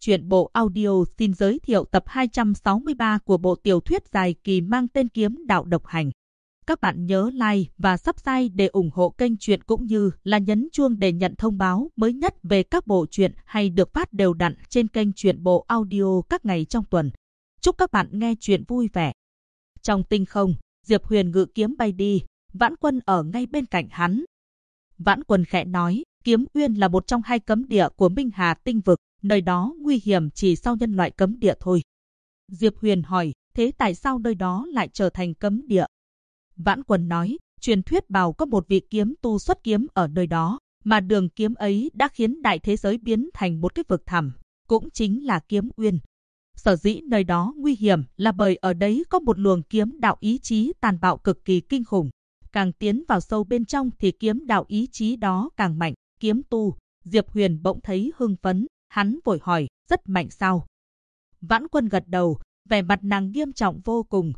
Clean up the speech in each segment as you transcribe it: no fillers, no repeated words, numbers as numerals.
Truyện bộ audio xin giới thiệu tập 263 của bộ tiểu thuyết dài kỳ mang tên Kiếm Đạo Độc Hành. Các bạn nhớ like và subscribe để ủng hộ kênh truyện cũng như là nhấn chuông để nhận thông báo mới nhất về các bộ truyện hay được phát đều đặn trên kênh truyện bộ audio các ngày trong tuần. Chúc các bạn nghe truyện vui vẻ. Trong tinh không, Diệp Huyền ngự kiếm bay đi, Vãn Quân ở ngay bên cạnh hắn. Vãn Quân khẽ nói, Kiếm Uyên là một trong hai cấm địa của Minh Hà tinh vực, nơi đó nguy hiểm chỉ sau nhân loại cấm địa thôi. Diệp Huyền hỏi, thế tại sao nơi đó lại trở thành cấm địa? Vãn Quân nói, truyền thuyết bảo có một vị kiếm tu xuất kiếm ở nơi đó, mà đường kiếm ấy đã khiến đại thế giới biến thành một cái vực thẳm, cũng chính là Kiếm Uyên. Sở dĩ nơi đó nguy hiểm là bởi ở đấy có một luồng kiếm đạo ý chí tàn bạo cực kỳ kinh khủng. Càng tiến vào sâu bên trong thì kiếm đạo ý chí đó càng mạnh. Kiếm tu, Diệp Huyền bỗng thấy hưng phấn, hắn vội hỏi, rất mạnh sao? Vãn Quân gật đầu, vẻ mặt nàng nghiêm trọng vô cùng,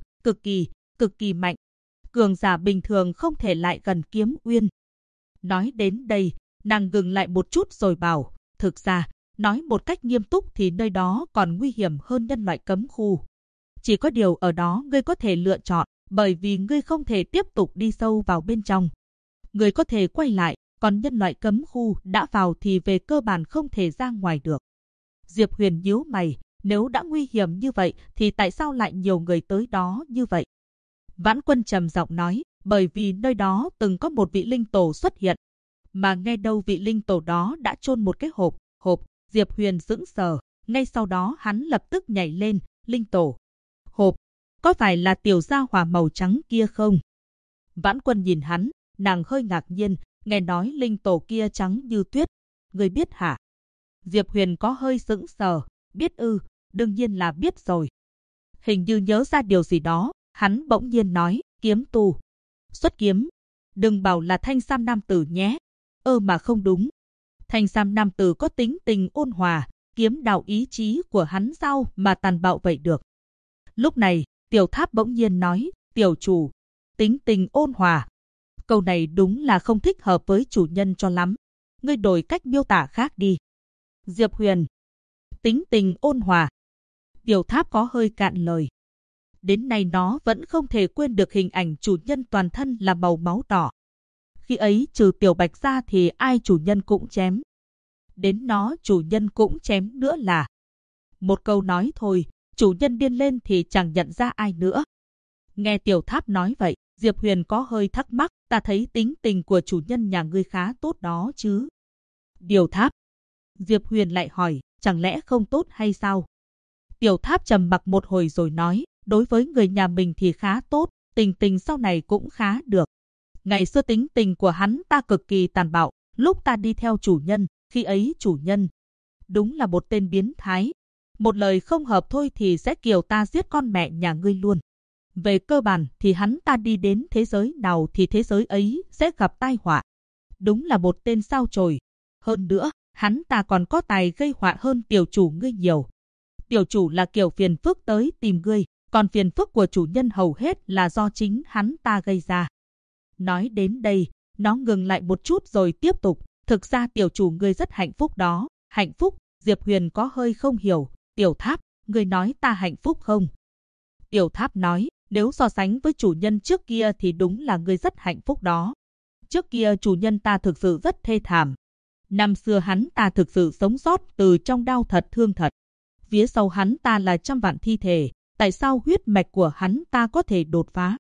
cực kỳ mạnh. Cường giả bình thường không thể lại gần Kiếm Uyên. Nói đến đây, nàng ngừng lại một chút rồi bảo, thực ra, nói một cách nghiêm túc thì nơi đó còn nguy hiểm hơn nhân loại cấm khu. Chỉ có điều ở đó ngươi có thể lựa chọn, bởi vì ngươi không thể tiếp tục đi sâu vào bên trong. Ngươi có thể quay lại, còn nhân loại cấm khu đã vào thì về cơ bản không thể ra ngoài được. Diệp Huyền nhíu mày, nếu đã nguy hiểm như vậy thì tại sao lại nhiều người tới đó như vậy? Vãn Quân trầm giọng nói, bởi vì nơi đó từng có một vị linh tổ xuất hiện. Mà nghe đâu vị linh tổ đó đã chôn một cái hộp. Diệp Huyền sững sờ, ngay sau đó hắn lập tức nhảy lên, linh tổ. Hộp, có phải là tiểu gia hỏa màu trắng kia không? Vãn Quân nhìn hắn, nàng hơi ngạc nhiên, nghe nói linh tổ kia trắng như tuyết. Người biết hả? Diệp Huyền có hơi sững sờ, biết ư, đương nhiên là biết rồi. Hình như nhớ ra điều gì đó, hắn bỗng nhiên nói, kiếm tu. Xuất kiếm, đừng bảo là thanh sam nam tử nhé. Mà không đúng. Thanh sam nam tử có tính tình ôn hòa, kiếm đạo ý chí của hắn sao mà tàn bạo vậy được. Lúc này, Tiểu Tháp bỗng nhiên nói, tiểu chủ, tính tình ôn hòa. Câu này đúng là không thích hợp với chủ nhân cho lắm. Ngươi đổi cách miêu tả khác đi. Diệp Huyền, tính tình ôn hòa. Tiểu Tháp có hơi cạn lời. Đến nay nó vẫn không thể quên được hình ảnh chủ nhân toàn thân là màu máu đỏ. Khi ấy trừ Tiểu Bạch ra thì ai chủ nhân cũng chém. Đến nó chủ nhân cũng chém nữa là. Một câu nói thôi, chủ nhân điên lên thì chẳng nhận ra ai nữa. Nghe Tiểu Tháp nói vậy, Diệp Huyền có hơi thắc mắc, ta thấy tính tình của chủ nhân nhà ngươi khá tốt đó chứ. Tiểu Tháp. Diệp Huyền lại hỏi, chẳng lẽ không tốt hay sao? Tiểu Tháp trầm mặc một hồi rồi nói, đối với người nhà mình thì khá tốt, tình sau này cũng khá được. Ngày xưa tính tình của hắn ta cực kỳ tàn bạo, lúc ta đi theo chủ nhân, khi ấy chủ nhân đúng là một tên biến thái. Một lời không hợp thôi thì sẽ kiều ta giết con mẹ nhà ngươi luôn. Về cơ bản thì hắn ta đi đến thế giới nào thì thế giới ấy sẽ gặp tai họa. Đúng là một tên sao chổi. Hơn nữa, hắn ta còn có tài gây họa hơn tiểu chủ ngươi nhiều. Tiểu chủ là kiểu phiền phức tới tìm ngươi, còn phiền phức của chủ nhân hầu hết là do chính hắn ta gây ra. Nói đến đây, nó ngừng lại một chút rồi tiếp tục. Thực ra tiểu chủ ngươi rất hạnh phúc đó. Hạnh phúc? Diệp Huyền có hơi không hiểu. Tiểu Tháp, ngươi nói ta hạnh phúc không? Tiểu Tháp nói, nếu so sánh với chủ nhân trước kia thì đúng là ngươi rất hạnh phúc đó. Trước kia chủ nhân ta thực sự rất thê thảm. Năm xưa hắn ta thực sự sống sót từ trong đau thật thương thật. Phía sau hắn ta là trăm vạn thi thể. Tại sao huyết mạch của hắn ta có thể đột phá?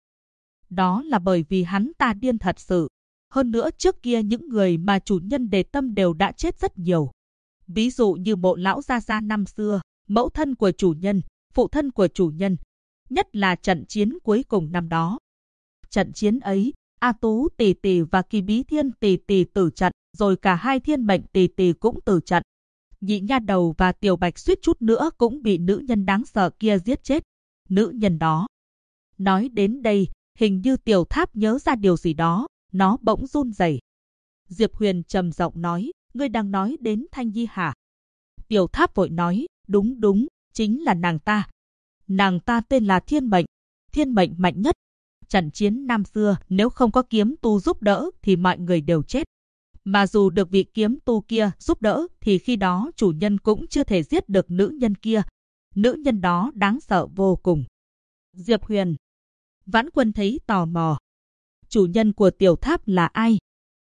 Đó là bởi vì hắn ta điên thật sự. Hơn nữa trước kia những người mà chủ nhân đề tâm đều đã chết rất nhiều. Ví dụ như Mộ lão gia gia năm xưa, mẫu thân của chủ nhân, phụ thân của chủ nhân. Nhất là trận chiến cuối cùng năm đó. Trận chiến ấy, A Tú tỷ tỷ và Kỳ Bí Thiên tỷ tỷ tử trận, rồi cả hai thiên mệnh tỷ tỷ cũng tử trận. Nhị nha đầu và Tiểu Bạch suýt chút nữa cũng bị nữ nhân đáng sợ kia giết chết. Nữ nhân đó. Nói đến đây, hình như Tiểu Tháp nhớ ra điều gì đó, nó bỗng run rẩy. Diệp Huyền trầm giọng nói, ngươi đang nói đến Thanh Nhi hả? Tiểu Tháp vội nói, đúng, chính là nàng ta. Nàng ta tên là Thiên Mệnh mạnh nhất. Trận chiến năm xưa nếu không có kiếm tu giúp đỡ thì mọi người đều chết. Mà dù được vị kiếm tu kia giúp đỡ thì khi đó chủ nhân cũng chưa thể giết được nữ nhân kia. Nữ nhân đó đáng sợ vô cùng. Diệp Huyền. Vãn Quân thấy tò mò. Chủ nhân của tiểu tháp là ai?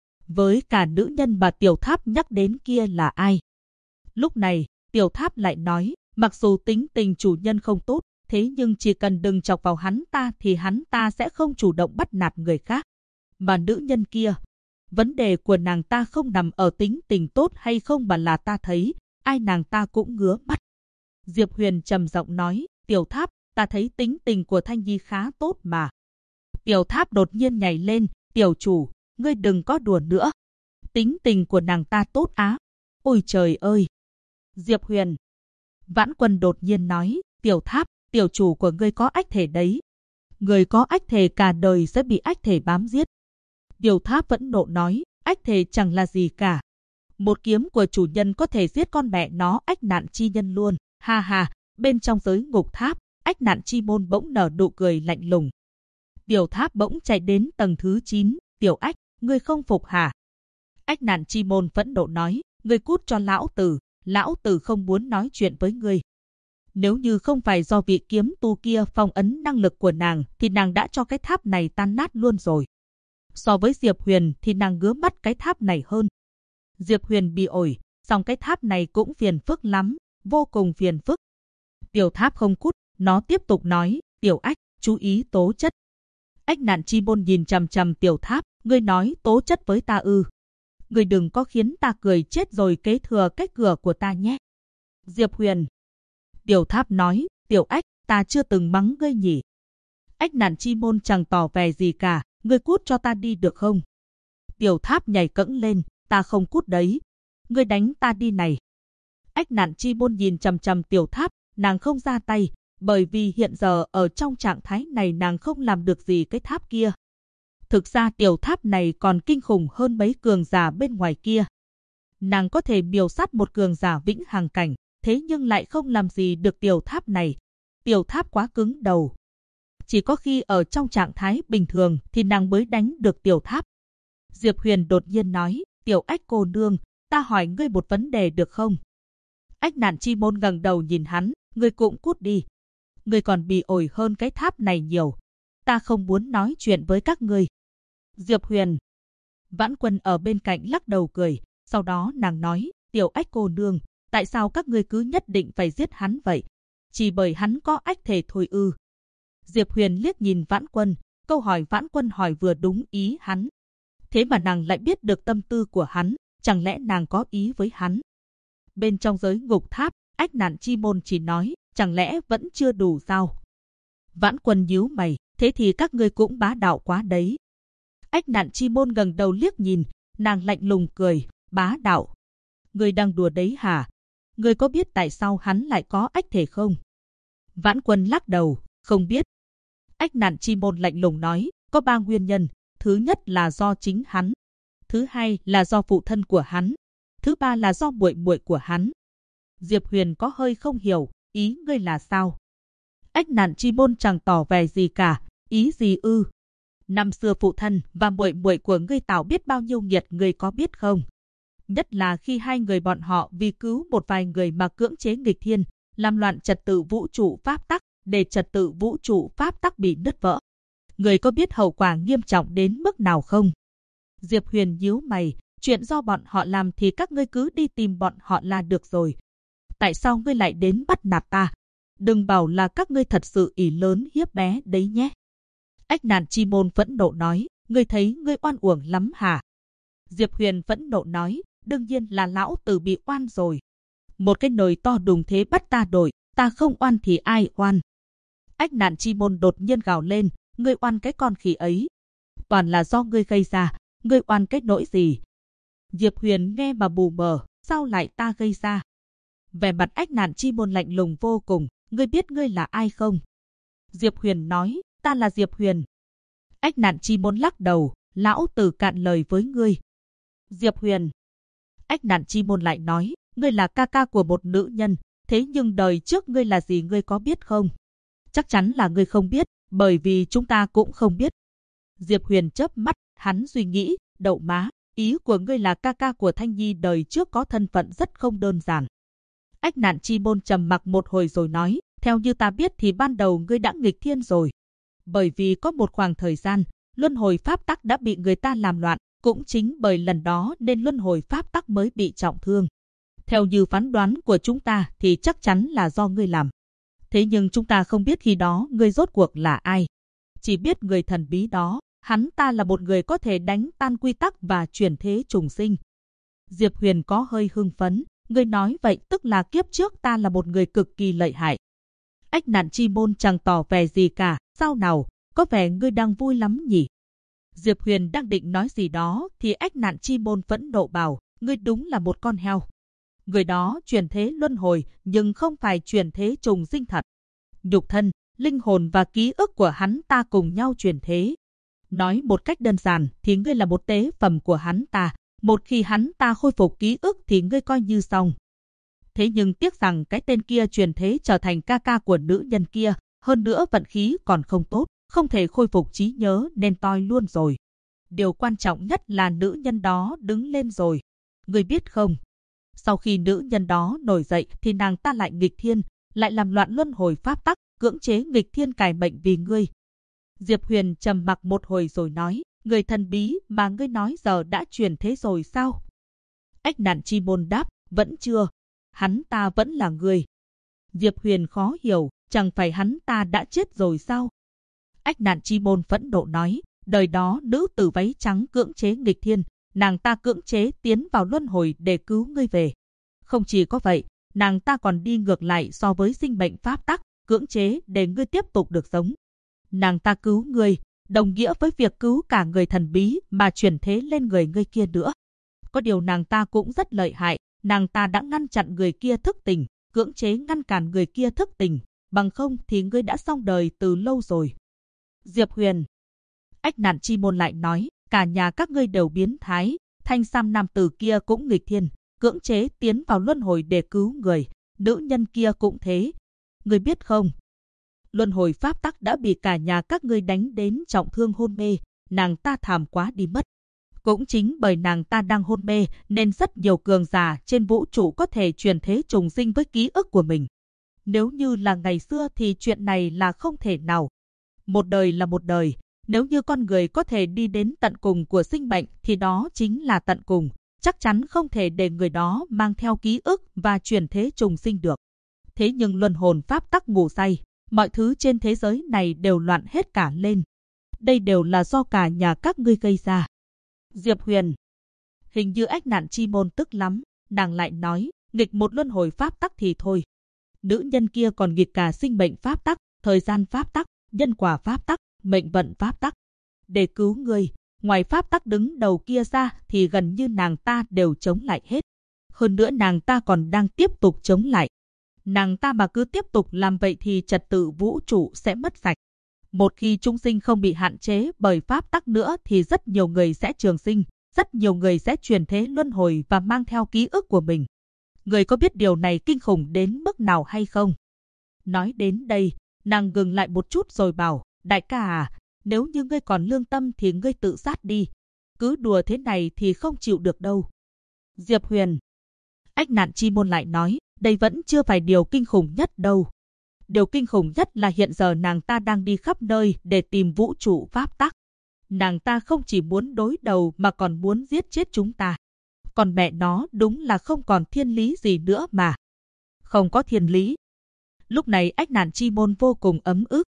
Với cả nữ nhân mà tiểu tháp nhắc đến kia là ai? Lúc này, tiểu tháp lại nói, mặc dù tính tình chủ nhân không tốt, thế nhưng chỉ cần đừng chọc vào hắn ta thì hắn ta sẽ không chủ động bắt nạt người khác. Mà nữ nhân kia, vấn đề của nàng ta không nằm ở tính tình tốt hay không mà là ta thấy, ai nàng ta cũng ngứa mắt. Diệp Huyền trầm giọng nói, tiểu tháp, ta thấy tính tình của Thanh Nhi khá tốt mà. Tiểu tháp đột nhiên nhảy lên, tiểu chủ, ngươi đừng có đùa nữa. Tính tình của nàng ta tốt á. Ôi trời ơi! Diệp Huyền. Vãn Quân đột nhiên nói, tiểu tháp, tiểu chủ của ngươi có ách thể đấy. Người có ách thể cả đời sẽ bị ách thể bám giết. Tiểu tháp vẫn nộ nói, ách thể chẳng là gì cả. Một kiếm của chủ nhân có thể giết con mẹ nó ách nạn chi nhân luôn. Ha ha, bên trong giới ngục tháp, ách nạn chi môn bỗng nở nụ cười lạnh lùng. Tiểu tháp bỗng chạy đến tầng thứ 9, tiểu ách, ngươi không phục hả? Ách nạn chi môn phẫn nộ nói, ngươi cút cho lão tử không muốn nói chuyện với ngươi. Nếu như không phải do vị kiếm tu kia phong ấn năng lực của nàng thì nàng đã cho cái tháp này tan nát luôn rồi. So với Diệp Huyền thì nàng ngứa mắt cái tháp này hơn. Diệp Huyền bị ổi, song cái tháp này cũng phiền phức lắm, vô cùng phiền phức. Tiểu tháp không cút, nó tiếp tục nói, tiểu ách, chú ý tố chất. Ách nạn chi môn nhìn chằm chằm tiểu tháp, ngươi nói tố chất với ta ư? Ngươi đừng có khiến ta cười chết rồi kế thừa cái cửa của ta nhé. Diệp Huyền. Tiểu tháp nói, tiểu ách, ta chưa từng mắng ngươi nhỉ. Ách nạn chi môn chẳng tỏ vẻ gì cả, ngươi cút cho ta đi được không? Tiểu tháp nhảy cẫng lên, ta không cút đấy. Ngươi đánh ta đi này. Ách nạn chi môn nhìn chằm chằm tiểu tháp, nàng không ra tay, bởi vì hiện giờ ở trong trạng thái này nàng không làm được gì cái tháp kia. Thực ra tiểu tháp này còn kinh khủng hơn mấy cường giả bên ngoài kia. Nàng có thể miểu sát một cường giả vĩnh hằng cảnh, thế nhưng lại không làm gì được tiểu tháp này. Tiểu tháp quá cứng đầu. Chỉ có khi ở trong trạng thái bình thường thì nàng mới đánh được tiểu tháp. Diệp Huyền đột nhiên nói, tiểu ách cô nương, ta hỏi ngươi một vấn đề được không? Ách nạn chi môn ngẩng đầu nhìn hắn, ngươi cũng cút đi. Ngươi còn bị ổi hơn cái tháp này nhiều. Ta không muốn nói chuyện với các ngươi. Diệp Huyền. Vãn Quân ở bên cạnh lắc đầu cười, sau đó nàng nói, tiểu ách cô nương, tại sao các ngươi cứ nhất định phải giết hắn vậy? Chỉ bởi hắn có ách thể thôi ư? Diệp Huyền liếc nhìn Vãn Quân, câu hỏi Vãn Quân hỏi vừa đúng ý hắn. Thế mà nàng lại biết được tâm tư của hắn, chẳng lẽ nàng có ý với hắn? Bên trong giới ngục tháp, ách nạn chi môn chỉ nói, chẳng lẽ vẫn chưa đủ sao? Vãn Quân nhíu mày, thế thì các ngươi cũng bá đạo quá đấy. Ách nạn chi môn ngẩng đầu liếc nhìn, nàng lạnh lùng cười, bá đạo. Ngươi đang đùa đấy hả? Ngươi có biết tại sao hắn lại có ách thể không? Vãn Quân lắc đầu, không biết. Ách nạn chi môn lạnh lùng nói, có 3 nguyên nhân. Thứ nhất là do chính hắn. Thứ hai là do phụ thân của hắn. Thứ ba là do muội muội của hắn. Diệp Huyền có hơi không hiểu, ý ngươi là sao? Ách nạn chi môn chẳng tỏ vẻ gì cả, ý gì ư? Năm xưa phụ thân và muội muội của ngươi tạo biết bao nhiêu nghiệt ngươi có biết không? Nhất là khi hai người bọn họ vì cứu một vài người mà cưỡng chế nghịch thiên, làm loạn trật tự vũ trụ pháp tắc, để trật tự vũ trụ pháp tắc bị nứt vỡ. Người có biết hậu quả nghiêm trọng đến mức nào không? Diệp Huyền nhíu mày, chuyện do bọn họ làm thì các ngươi cứ đi tìm bọn họ là được rồi. Tại sao ngươi lại đến bắt nạt ta? Đừng bảo là các ngươi thật sự ỷ lớn hiếp bé đấy nhé. Ách nạn chi môn phẫn nộ nói, ngươi thấy ngươi oan uổng lắm hả? Diệp Huyền phẫn nộ nói, đương nhiên là lão tử bị oan rồi. Một cái nồi to đùng thế bắt ta đổi, ta không oan thì ai oan? Ách nạn chi môn đột nhiên gào lên, ngươi oan cái con khỉ ấy. Toàn là do ngươi gây ra, ngươi oan cái nỗi gì? Diệp Huyền nghe mà bù mờ, sao lại ta gây ra? Vẻ mặt ách nạn chi môn lạnh lùng vô cùng, ngươi biết ngươi là ai không? Diệp Huyền nói, ta là Diệp Huyền. Ách nạn chi môn lắc đầu, lão tử cạn lời với ngươi. Diệp Huyền. Ách nạn chi môn lại nói, ngươi là ca ca của một nữ nhân, thế nhưng đời trước ngươi là gì ngươi có biết không? Chắc chắn là ngươi không biết, bởi vì chúng ta cũng không biết. Diệp Huyền chớp mắt, hắn suy nghĩ, đậu má, Ý của ngươi là ca ca của Thanh Nhi đời trước có thân phận rất không đơn giản. Ách Nạn Chi Môn trầm mặc một hồi rồi nói, theo như ta biết thì ban đầu ngươi đã nghịch thiên rồi. Bởi vì có một khoảng thời gian, luân hồi pháp tắc đã bị người ta làm loạn, cũng chính bởi lần đó nên luân hồi pháp tắc mới bị trọng thương. Theo như phán đoán của chúng ta thì chắc chắn là do ngươi làm. Thế nhưng chúng ta không biết khi đó ngươi rốt cuộc là ai. Chỉ biết người thần bí đó, hắn ta là một người có thể đánh tan quy tắc và chuyển thế trùng sinh. Diệp Huyền có hơi hưng phấn, ngươi nói vậy tức là kiếp trước ta là một người cực kỳ lợi hại. Ách Nạn Chi Môn chẳng tỏ vẻ gì cả, sao nào, có vẻ ngươi đang vui lắm nhỉ? Diệp Huyền đang định nói gì đó thì Ách Nạn Chi Môn phẫn nộ bảo, ngươi đúng là một con heo. Người đó chuyển thế luân hồi nhưng không phải chuyển thế trùng sinh thật. Nhục thân, linh hồn và ký ức của hắn ta cùng nhau chuyển thế. Nói một cách đơn giản thì ngươi là một tế phẩm của hắn ta. Một khi hắn ta khôi phục ký ức thì ngươi coi như xong. Thế nhưng tiếc rằng cái tên kia chuyển thế trở thành ca ca của nữ nhân kia. Hơn nữa vận khí còn không tốt, không thể khôi phục trí nhớ nên toi luôn rồi. Điều quan trọng nhất là nữ nhân đó đứng lên rồi. Ngươi biết không? Sau khi nữ nhân đó nổi dậy thì nàng ta lại nghịch thiên, lại làm loạn luân hồi pháp tắc, cưỡng chế nghịch thiên cải mệnh vì ngươi. Diệp Huyền trầm mặc một hồi rồi nói, người thần bí mà ngươi nói giờ đã chuyển thế rồi sao? Ách Nạn Chi Môn đáp, vẫn chưa. Hắn ta vẫn là người. Diệp Huyền khó hiểu, chẳng phải hắn ta đã chết rồi sao? Ách Nạn Chi Môn phẫn nộ nói, đời đó nữ tử váy trắng cưỡng chế nghịch thiên, nàng ta cưỡng chế tiến vào luân hồi để cứu ngươi về. Không chỉ có vậy, nàng ta còn đi ngược lại so với sinh mệnh pháp tắc, cưỡng chế để ngươi tiếp tục được sống. Nàng ta cứu ngươi, đồng nghĩa với việc cứu cả người thần bí mà chuyển thế lên người ngươi kia nữa. Có điều nàng ta cũng rất lợi hại, nàng ta đã ngăn chặn người kia thức tỉnh, cưỡng chế ngăn cản người kia thức tỉnh, bằng không thì ngươi đã xong đời từ lâu rồi. Diệp Huyền. Ách Nạn Chi Môn lại nói, cả nhà các ngươi đều biến thái, thanh sam nam tử kia cũng nghịch thiên, cưỡng chế tiến vào luân hồi để cứu người, nữ nhân kia cũng thế. Ngươi biết không? Luân hồi pháp tắc đã bị cả nhà các ngươi đánh đến trọng thương hôn mê, nàng ta thảm quá đi mất. Cũng chính bởi nàng ta đang hôn mê nên rất nhiều cường giả trên vũ trụ có thể chuyển thế trùng sinh với ký ức của mình. Nếu như là ngày xưa thì chuyện này là không thể nào. Một đời là một đời, nếu như con người có thể đi đến tận cùng của sinh mệnh thì đó chính là tận cùng. Chắc chắn không thể để người đó mang theo ký ức và chuyển thế trùng sinh được. Thế nhưng luân hồn pháp tắc ngủ say, mọi thứ trên thế giới này đều loạn hết cả lên. Đây đều là do cả nhà các ngươi gây ra. Diệp Huyền. Hình như Ách Nạn Chi Môn tức lắm, nàng lại nói, nghịch một luân hồi pháp tắc thì thôi. Nữ nhân kia còn nghịch cả sinh mệnh pháp tắc, thời gian pháp tắc, nhân quả pháp tắc, mệnh vận pháp tắc. Để cứu ngươi, ngoài pháp tắc đứng đầu kia ra thì gần như nàng ta đều chống lại hết. Hơn nữa nàng ta còn đang tiếp tục chống lại. Nàng ta mà cứ tiếp tục làm vậy thì trật tự vũ trụ sẽ mất sạch. Một khi chúng sinh không bị hạn chế bởi pháp tắc nữa thì rất nhiều người sẽ trường sinh, rất nhiều người sẽ chuyển thế luân hồi và mang theo ký ức của mình. Người có biết điều này kinh khủng đến mức nào hay không? Nói đến đây, nàng ngừng lại một chút rồi bảo, đại ca à, nếu như ngươi còn lương tâm thì ngươi tự sát đi. Cứ đùa thế này thì không chịu được đâu. Diệp Huyền. Ách Nạn Chi Môn lại nói, đây vẫn chưa phải điều kinh khủng nhất đâu. Điều kinh khủng nhất là hiện giờ nàng ta đang đi khắp nơi để tìm vũ trụ pháp tắc. Nàng ta không chỉ muốn đối đầu mà còn muốn giết chết chúng ta. Còn mẹ nó đúng là không còn thiên lý gì nữa mà. Không có thiên lý. Lúc này Ách Nạn Chi Môn vô cùng ấm ức.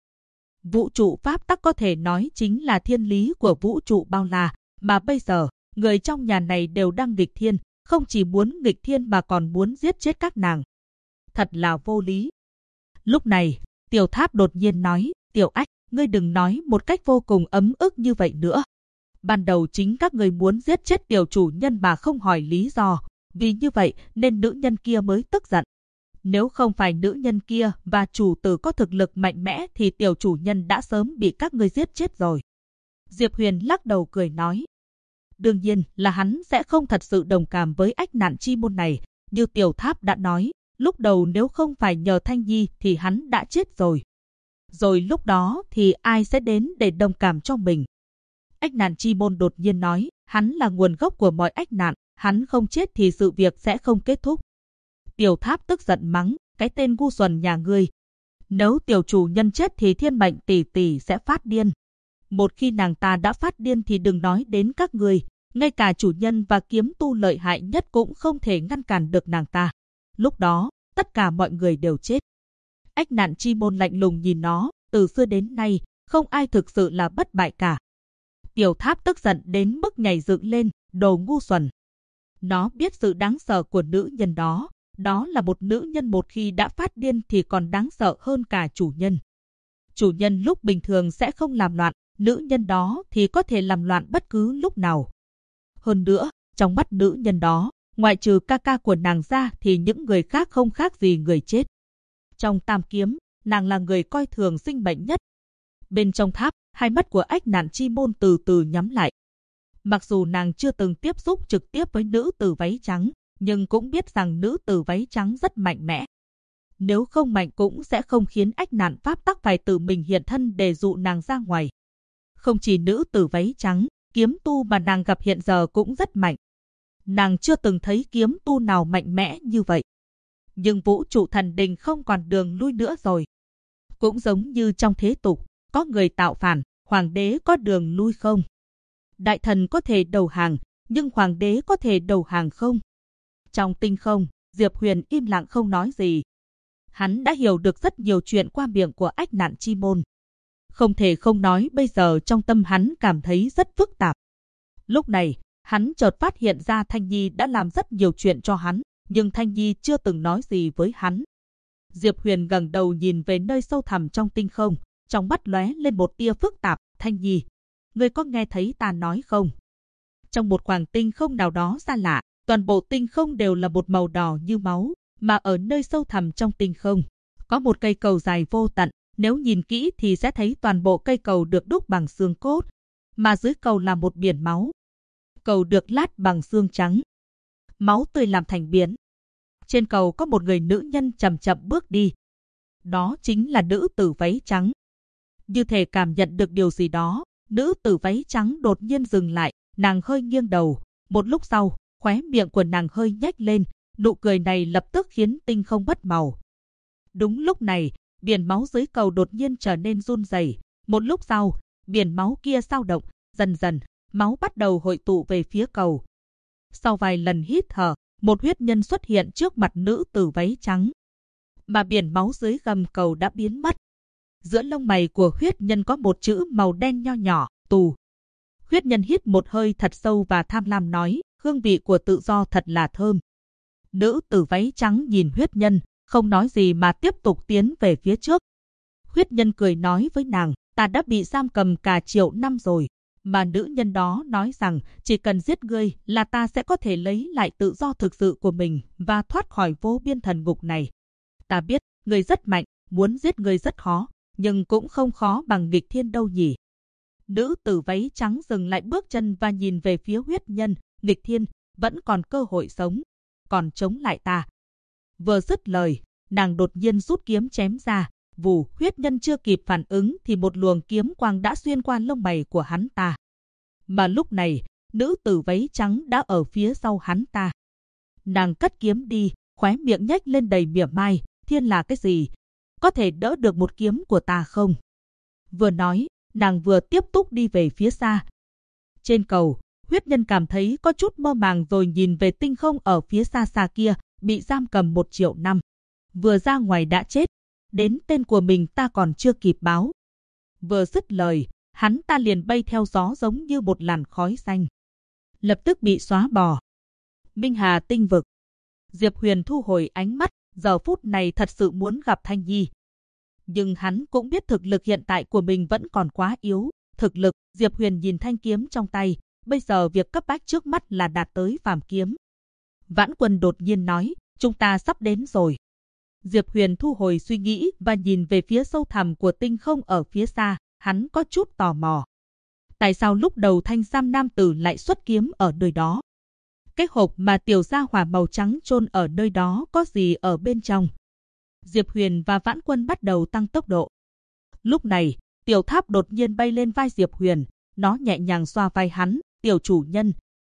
Vũ trụ pháp tắc có thể nói chính là thiên lý của vũ trụ bao la, mà bây giờ, người trong nhà này đều đang nghịch thiên, không chỉ muốn nghịch thiên mà còn muốn giết chết các nàng. Thật là vô lý. Lúc này, Tiểu Tháp đột nhiên nói, Tiểu Ách, ngươi đừng nói một cách vô cùng ấm ức như vậy nữa. Ban đầu chính các người muốn giết chết tiểu chủ nhân mà không hỏi lý do, vì như vậy nên nữ nhân kia mới tức giận. Nếu không phải nữ nhân kia và chủ tử có thực lực mạnh mẽ thì tiểu chủ nhân đã sớm bị các người giết chết rồi. Diệp Huyền lắc đầu cười nói. Đương nhiên là hắn sẽ không thật sự đồng cảm với Ách Nạn Chi Môn này, như Tiểu Tháp đã nói, lúc đầu nếu không phải nhờ Thanh Nhi thì hắn đã chết rồi. Rồi lúc đó thì ai sẽ đến để đồng cảm cho mình? Ách Nạn Chi Môn đột nhiên nói, hắn là nguồn gốc của mọi ách nạn, hắn không chết thì sự việc sẽ không kết thúc. Tiểu Tháp tức giận mắng, cái tên ngu xuẩn nhà ngươi. Nếu tiểu chủ nhân chết thì thiên mệnh tỷ tỷ sẽ phát điên. Một khi nàng ta đã phát điên thì đừng nói đến các ngươi, ngay cả chủ nhân và kiếm tu lợi hại nhất cũng không thể ngăn cản được nàng ta. Lúc đó, tất cả mọi người đều chết. Ách Nạn Chi Môn lạnh lùng nhìn nó, từ xưa đến nay, không ai thực sự là bất bại cả. Tiểu Tháp tức giận đến mức nhảy dựng lên, đồ ngu xuẩn. Nó biết sự đáng sợ của nữ nhân đó. Đó là một nữ nhân một khi đã phát điên thì còn đáng sợ hơn cả chủ nhân. Chủ nhân lúc bình thường sẽ không làm loạn, nữ nhân đó thì có thể làm loạn bất cứ lúc nào. Hơn nữa, trong mắt nữ nhân đó, ngoại trừ ca ca của nàng ra thì những người khác không khác gì người chết. Trong Tam Kiếm, nàng là người coi thường sinh mệnh nhất. Bên trong tháp, hai mắt của Ách Nạn Chi Môn từ từ nhắm lại. Mặc dù nàng chưa từng tiếp xúc trực tiếp với nữ tử váy trắng, nhưng cũng biết rằng nữ tử váy trắng rất mạnh mẽ. Nếu không mạnh cũng sẽ không khiến Ách Nạn pháp tắc phải tự mình hiện thân để dụ nàng ra ngoài. Không chỉ nữ tử váy trắng, kiếm tu mà nàng gặp hiện giờ cũng rất mạnh. Nàng chưa từng thấy kiếm tu nào mạnh mẽ như vậy. Nhưng vũ trụ thần đình không còn đường lui nữa rồi. Cũng giống như trong thế tục, có người tạo phản, hoàng đế có đường lui không? Đại thần có thể đầu hàng, nhưng hoàng đế có thể đầu hàng không? Trong tinh không, Diệp Huyền im lặng không nói gì. Hắn đã hiểu được rất nhiều chuyện qua miệng của Ách Nạn Chi Môn. Không thể không nói bây giờ trong tâm hắn cảm thấy rất phức tạp. Lúc này, hắn chợt phát hiện ra Thanh Nhi đã làm rất nhiều chuyện cho hắn, nhưng Thanh Nhi chưa từng nói gì với hắn. Diệp Huyền ngẩng đầu nhìn về nơi sâu thẳm trong tinh không, trong mắt lóe lên một tia phức tạp. Thanh Nhi, ngươi có nghe thấy ta nói không? Trong một khoảng tinh không nào đó xa lạ, toàn bộ tinh không đều là một màu đỏ như máu, mà ở nơi sâu thẳm trong tinh không, có một cây cầu dài vô tận, nếu nhìn kỹ thì sẽ thấy toàn bộ cây cầu được đúc bằng xương cốt, mà dưới cầu là một biển máu. Cầu được lát bằng xương trắng, máu tươi làm thành biển. Trên cầu có một người nữ nhân chậm chậm bước đi. Đó chính là nữ tử váy trắng. Như thể cảm nhận được điều gì đó, nữ tử váy trắng đột nhiên dừng lại, nàng hơi nghiêng đầu. Một lúc sau, khóe miệng của nàng hơi nhếch lên, nụ cười này lập tức khiến tinh không mất màu. Đúng lúc này, biển máu dưới cầu đột nhiên trở nên run rẩy. Một lúc sau, biển máu kia dao động, dần dần, máu bắt đầu hội tụ về phía cầu. Sau vài lần hít thở, một huyết nhân xuất hiện trước mặt nữ tử váy trắng. Mà biển máu dưới gầm cầu đã biến mất. Giữa lông mày của huyết nhân có một chữ màu đen nho nhỏ, tù. Huyết nhân hít một hơi thật sâu và tham lam nói, hương vị của tự do thật là thơm. Nữ tử váy trắng nhìn huyết nhân, không nói gì mà tiếp tục tiến về phía trước. Huyết nhân cười nói với nàng, ta đã bị giam cầm cả triệu năm rồi. Mà nữ nhân đó nói rằng, chỉ cần giết ngươi là ta sẽ có thể lấy lại tự do thực sự của mình và thoát khỏi vô biên thần ngục này. Ta biết, ngươi rất mạnh, muốn giết ngươi rất khó, nhưng cũng không khó bằng nghịch thiên đâu nhỉ. Nữ tử váy trắng dừng lại bước chân và nhìn về phía huyết nhân, nghịch thiên, vẫn còn cơ hội sống, còn chống lại ta. Vừa dứt lời, nàng đột nhiên rút kiếm chém ra, vù, huyết nhân chưa kịp phản ứng thì một luồng kiếm quang đã xuyên qua lông mày của hắn ta. Mà lúc này, nữ tử váy trắng đã ở phía sau hắn ta. Nàng cất kiếm đi, khóe miệng nhếch lên đầy mỉa mai, thiên là cái gì? Có thể đỡ được một kiếm của ta không? Vừa nói, nàng vừa tiếp tục đi về phía xa. Trên cầu, huyết nhân cảm thấy có chút mơ màng rồi nhìn về tinh không ở phía xa xa kia, bị giam cầm 1 triệu năm. Vừa ra ngoài đã chết, đến tên của mình ta còn chưa kịp báo. Vừa dứt lời, hắn ta liền bay theo gió giống như một làn khói xanh. Lập tức bị xóa bỏ. Minh Hà tinh vực. Diệp Huyền thu hồi ánh mắt, giờ phút này thật sự muốn gặp Thanh Nhi. Nhưng hắn cũng biết thực lực hiện tại của mình vẫn còn quá yếu. Thực lực, Diệp Huyền nhìn thanh kiếm trong tay, bây giờ việc cấp bách trước mắt là đạt tới phàm kiếm. Vãn Quân đột nhiên nói, chúng ta sắp đến rồi. Diệp Huyền thu hồi suy nghĩ và nhìn về phía sâu thẳm của tinh không ở phía xa, hắn có chút tò mò. Tại sao lúc đầu thanh sam nam tử lại xuất kiếm ở nơi đó? Cái hộp mà tiểu gia hỏa màu trắng chôn ở nơi đó có gì ở bên trong? Diệp Huyền và Vãn Quân bắt đầu tăng tốc độ. Lúc này, Tiểu Tháp đột nhiên bay lên vai Diệp Huyền, nó nhẹ nhàng xoa vai hắn, tiểu chủ nhân,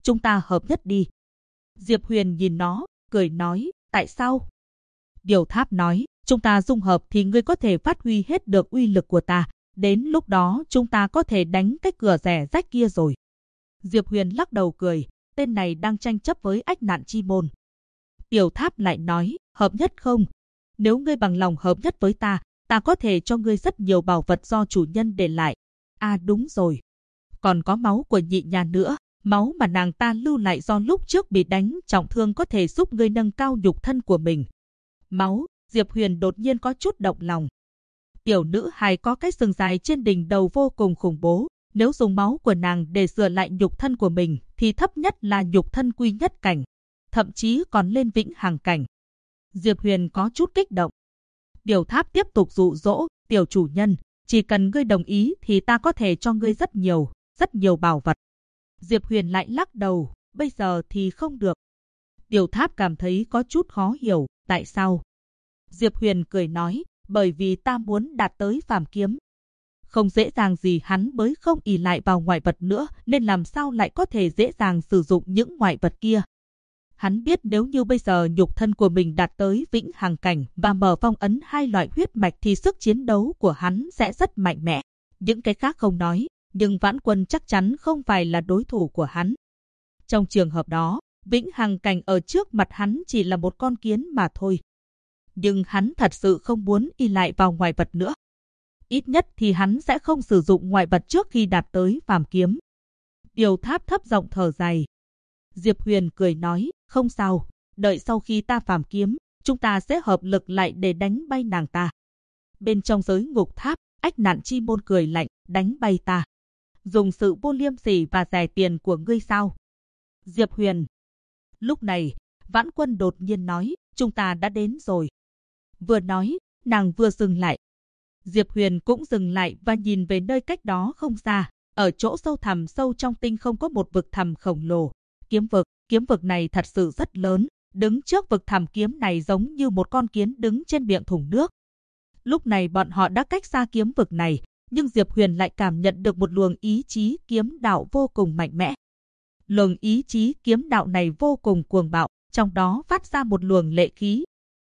chúng ta hợp nhất đi. Diệp Huyền nhìn nó, cười nói, tại sao? Điều Tháp nói, chúng ta dung hợp thì ngươi có thể phát huy hết được uy lực của ta. Đến lúc đó chúng ta có thể đánh cái cửa rẻ rách kia rồi. Diệp Huyền lắc đầu cười, tên này đang tranh chấp với Ách Nạn Chi Môn. Điều Tháp lại nói, hợp nhất không? Nếu ngươi bằng lòng hợp nhất với ta, ta có thể cho ngươi rất nhiều bảo vật do chủ nhân để lại. À đúng rồi, còn có máu của nhị nhà nữa. Máu mà nàng ta lưu lại do lúc trước bị đánh trọng thương có thể giúp ngươi nâng cao nhục thân của mình. Máu, Diệp Huyền đột nhiên có chút động lòng. Tiểu nữ hài có cái sừng dài trên đỉnh đầu vô cùng khủng bố. Nếu dùng máu của nàng để sửa lại nhục thân của mình thì thấp nhất là nhục thân quy nhất cảnh, thậm chí còn lên vĩnh hằng cảnh. Diệp Huyền có chút kích động. Điều Tháp tiếp tục dụ dỗ, tiểu chủ nhân, chỉ cần ngươi đồng ý thì ta có thể cho ngươi rất nhiều bảo vật. Diệp Huyền lại lắc đầu, bây giờ thì không được. Điều Tháp cảm thấy có chút khó hiểu, tại sao? Diệp Huyền cười nói, bởi vì ta muốn đạt tới phàm kiếm. Không dễ dàng gì hắn mới không ỷ lại vào ngoại vật nữa, nên làm sao lại có thể dễ dàng sử dụng những ngoại vật kia. Hắn biết nếu như bây giờ nhục thân của mình đạt tới vĩnh hằng cảnh và mở phong ấn hai loại huyết mạch thì sức chiến đấu của hắn sẽ rất mạnh mẽ. Những cái khác không nói, nhưng Vãn Quân chắc chắn không phải là đối thủ của hắn. Trong trường hợp đó, vĩnh hằng cảnh ở trước mặt hắn chỉ là một con kiến mà thôi. Nhưng hắn thật sự không muốn ỷ lại vào ngoại vật nữa. Ít nhất thì hắn sẽ không sử dụng ngoại vật trước khi đạt tới phàm kiếm. Điều Tháp thấp giọng thở dài. Diệp Huyền cười nói, không sao, đợi sau khi ta phàm kiếm, chúng ta sẽ hợp lực lại để đánh bay nàng ta. Bên trong giới ngục tháp, Ách Nạn Chi Môn cười lạnh, đánh bay ta. Dùng sự vô liêm sỉ và rẻ tiền của ngươi sao? Diệp Huyền. Lúc này, Vãn Quân đột nhiên nói, chúng ta đã đến rồi. Vừa nói, nàng vừa dừng lại. Diệp Huyền cũng dừng lại và nhìn về nơi cách đó không xa. Ở chỗ sâu thẳm sâu trong tinh không có một vực thẳm khổng lồ. Kiếm vực này thật sự rất lớn. Đứng trước vực thẳm kiếm này giống như một con kiến đứng trên miệng thùng nước. Lúc này bọn họ đã cách xa kiếm vực này, nhưng Diệp Huyền lại cảm nhận được một luồng ý chí kiếm đạo vô cùng mạnh mẽ. Luồng ý chí kiếm đạo này vô cùng cuồng bạo, trong đó phát ra một luồng lệ khí.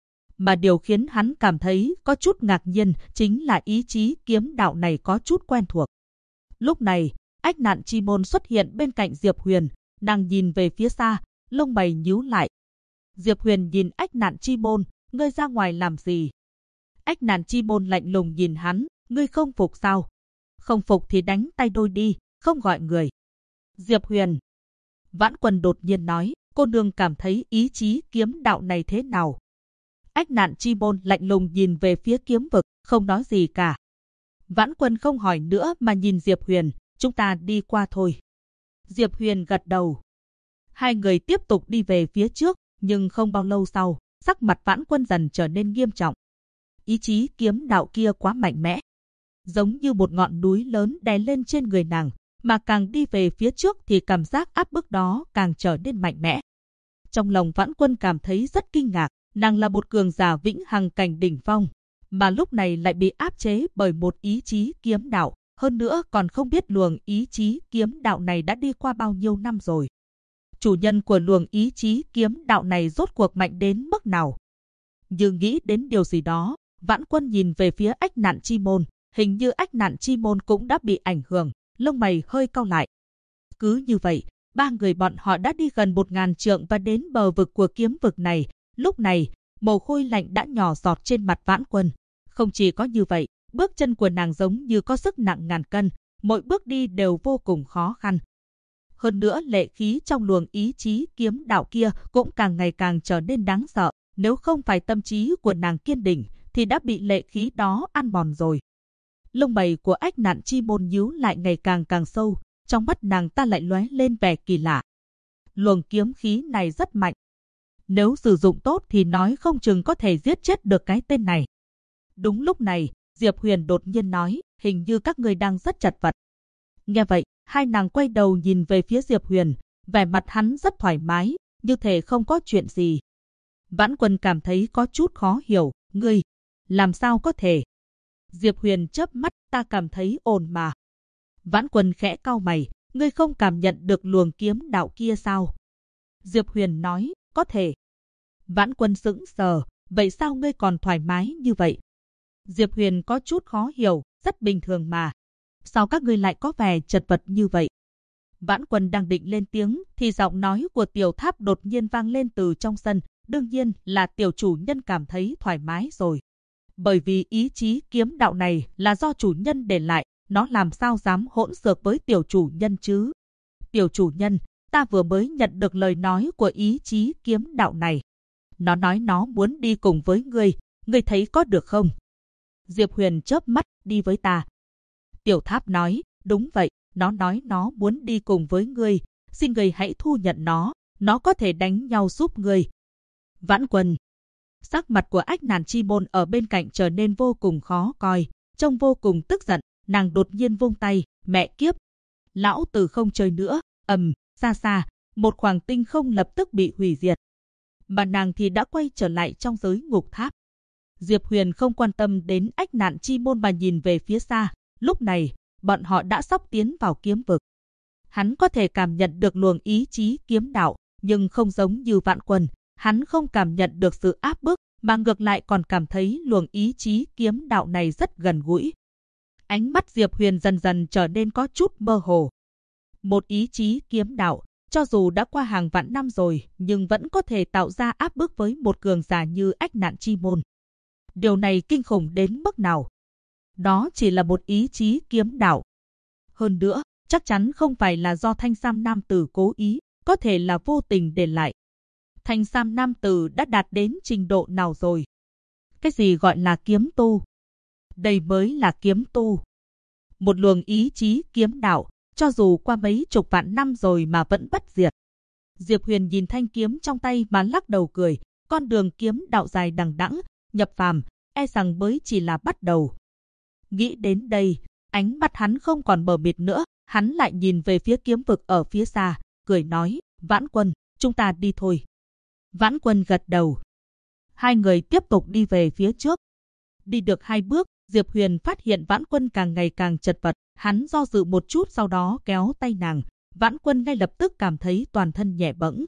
Mà điều khiến hắn cảm thấy có chút ngạc nhiên chính là ý chí kiếm đạo này có chút quen thuộc. Lúc này, Ách Nạn Chi Môn xuất hiện bên cạnh Diệp Huyền, nàng nhìn về phía xa, lông mày nhíu lại. Diệp Huyền nhìn Ách Nạn Chi Môn, ngươi ra ngoài làm gì? Ách Nạn Chi Môn lạnh lùng nhìn hắn, ngươi không phục sao? Không phục thì đánh tay đôi đi, không gọi người. Diệp Huyền. Vãn Quân đột nhiên nói, cô nương cảm thấy ý chí kiếm đạo này thế nào? Ách Nạn Chi Môn lạnh lùng nhìn về phía kiếm vực, không nói gì cả. Vãn Quân không hỏi nữa mà nhìn Diệp Huyền, chúng ta đi qua thôi. Diệp Huyền gật đầu. Hai người tiếp tục đi về phía trước, nhưng không bao lâu sau, sắc mặt Vãn Quân dần trở nên nghiêm trọng. Ý chí kiếm đạo kia quá mạnh mẽ, giống như một ngọn núi lớn đè lên trên người nàng, mà càng đi về phía trước thì cảm giác áp bức đó càng trở nên mạnh mẽ. Trong lòng Vãn Quân cảm thấy rất kinh ngạc, nàng là một cường giả vĩnh hằng cảnh đỉnh phong, mà lúc này lại bị áp chế bởi một ý chí kiếm đạo, hơn nữa còn không biết luồng ý chí kiếm đạo này đã đi qua bao nhiêu năm rồi. Chủ nhân của luồng ý chí kiếm đạo này rốt cuộc mạnh đến mức nào? Nhưng nghĩ đến điều gì đó, Vãn Quân nhìn về phía Ách Nạn Chi Môn, hình như Ách Nạn Chi Môn cũng đã bị ảnh hưởng, lông mày hơi cau lại. Cứ như vậy, ba người bọn họ đã đi gần 1000 trượng và đến bờ vực của kiếm vực này. Lúc này, mồ hôi lạnh đã nhỏ giọt trên mặt Vãn Quân. Không chỉ có như vậy, bước chân của nàng giống như có sức nặng ngàn cân, mỗi bước đi đều vô cùng khó khăn. Hơn nữa lệ khí trong luồng ý chí kiếm đạo kia cũng càng ngày càng trở nên đáng sợ. Nếu không phải tâm trí của nàng kiên định, thì đã bị lệ khí đó ăn mòn rồi. Lông mày của Ách Nạn Chi Môn nhíu lại ngày càng sâu, trong mắt nàng ta lại lóe lên vẻ kỳ lạ. Luồng kiếm khí này rất mạnh. Nếu sử dụng tốt thì nói không chừng có thể giết chết được cái tên này. Đúng lúc này, Diệp Huyền đột nhiên nói, hình như các người đang rất chật vật. Nghe vậy, hai nàng quay đầu nhìn về phía Diệp Huyền, vẻ mặt hắn rất thoải mái, như thể không có chuyện gì. Vãn Quân cảm thấy có chút khó hiểu, ngươi, làm sao có thể? Diệp Huyền chớp mắt, ta cảm thấy ổn mà. Vãn Quân khẽ cau mày, ngươi không cảm nhận được luồng kiếm đạo kia sao? Diệp Huyền nói, có thể. Vãn Quân sững sờ, vậy sao ngươi còn thoải mái như vậy? Diệp Huyền có chút khó hiểu, rất bình thường mà. Sao các ngươi lại có vẻ chật vật như vậy? Vãn Quân đang định lên tiếng thì giọng nói của Tiểu Tháp đột nhiên vang lên từ trong sân. Đương nhiên là tiểu chủ nhân cảm thấy thoải mái rồi. Bởi vì ý chí kiếm đạo này là do chủ nhân để lại, nó làm sao dám hỗn xược với tiểu chủ nhân chứ? Tiểu chủ nhân, ta vừa mới nhận được lời nói của ý chí kiếm đạo này. Nó nói nó muốn đi cùng với ngươi thấy có được không? Diệp Huyền chớp mắt, đi với ta. Tiểu Tháp nói, đúng vậy, nó nói nó muốn đi cùng với ngươi, xin ngươi hãy thu nhận nó có thể đánh nhau giúp ngươi. Vãn Quân. Sắc mặt của Ách Nàn Chi Môn ở bên cạnh trở nên vô cùng khó coi, trông vô cùng tức giận, nàng đột nhiên vung tay, mẹ kiếp. Lão tử không chơi nữa, xa xa, một khoảng tinh không lập tức bị hủy diệt. Mà nàng thì đã quay trở lại trong giới ngục tháp. Diệp Huyền không quan tâm đến Ách Nạn Chi Môn mà nhìn về phía xa, lúc này, bọn họ đã sắp tiến vào kiếm vực. Hắn có thể cảm nhận được luồng ý chí kiếm đạo, nhưng không giống như Vãn Quân. Hắn không cảm nhận được sự áp bức, mà ngược lại còn cảm thấy luồng ý chí kiếm đạo này rất gần gũi. Ánh mắt Diệp Huyền dần dần trở nên có chút mơ hồ. Một ý chí kiếm đạo, cho dù đã qua hàng vạn năm rồi, nhưng vẫn có thể tạo ra áp bức với một cường giả như Ách Nạn Chi Môn. Điều này kinh khủng đến mức nào? Đó chỉ là một ý chí kiếm đạo. Hơn nữa, chắc chắn không phải là do Thanh Sam nam tử cố ý, có thể là vô tình để lại. Thanh Sam nam tử đã đạt đến trình độ nào rồi? Cái gì gọi là kiếm tu? Đây mới là kiếm tu. Một luồng ý chí kiếm đạo, cho dù qua mấy chục vạn năm rồi mà vẫn bất diệt. Diệp Huyền nhìn thanh kiếm trong tay mà lắc đầu cười, con đường kiếm đạo dài đằng đẵng, nhập phàm, e rằng mới chỉ là bắt đầu. Nghĩ đến đây, ánh mắt hắn không còn mờ mịt nữa, hắn lại nhìn về phía kiếm vực ở phía xa, cười nói, Vãn Quân, chúng ta đi thôi. Vãn Quân gật đầu. Hai người tiếp tục đi về phía trước. Đi được 2 bước, Diệp Huyền phát hiện Vãn Quân càng ngày càng chật vật, hắn do dự một chút sau đó kéo tay nàng. Vãn Quân ngay lập tức cảm thấy toàn thân nhẹ bẫng.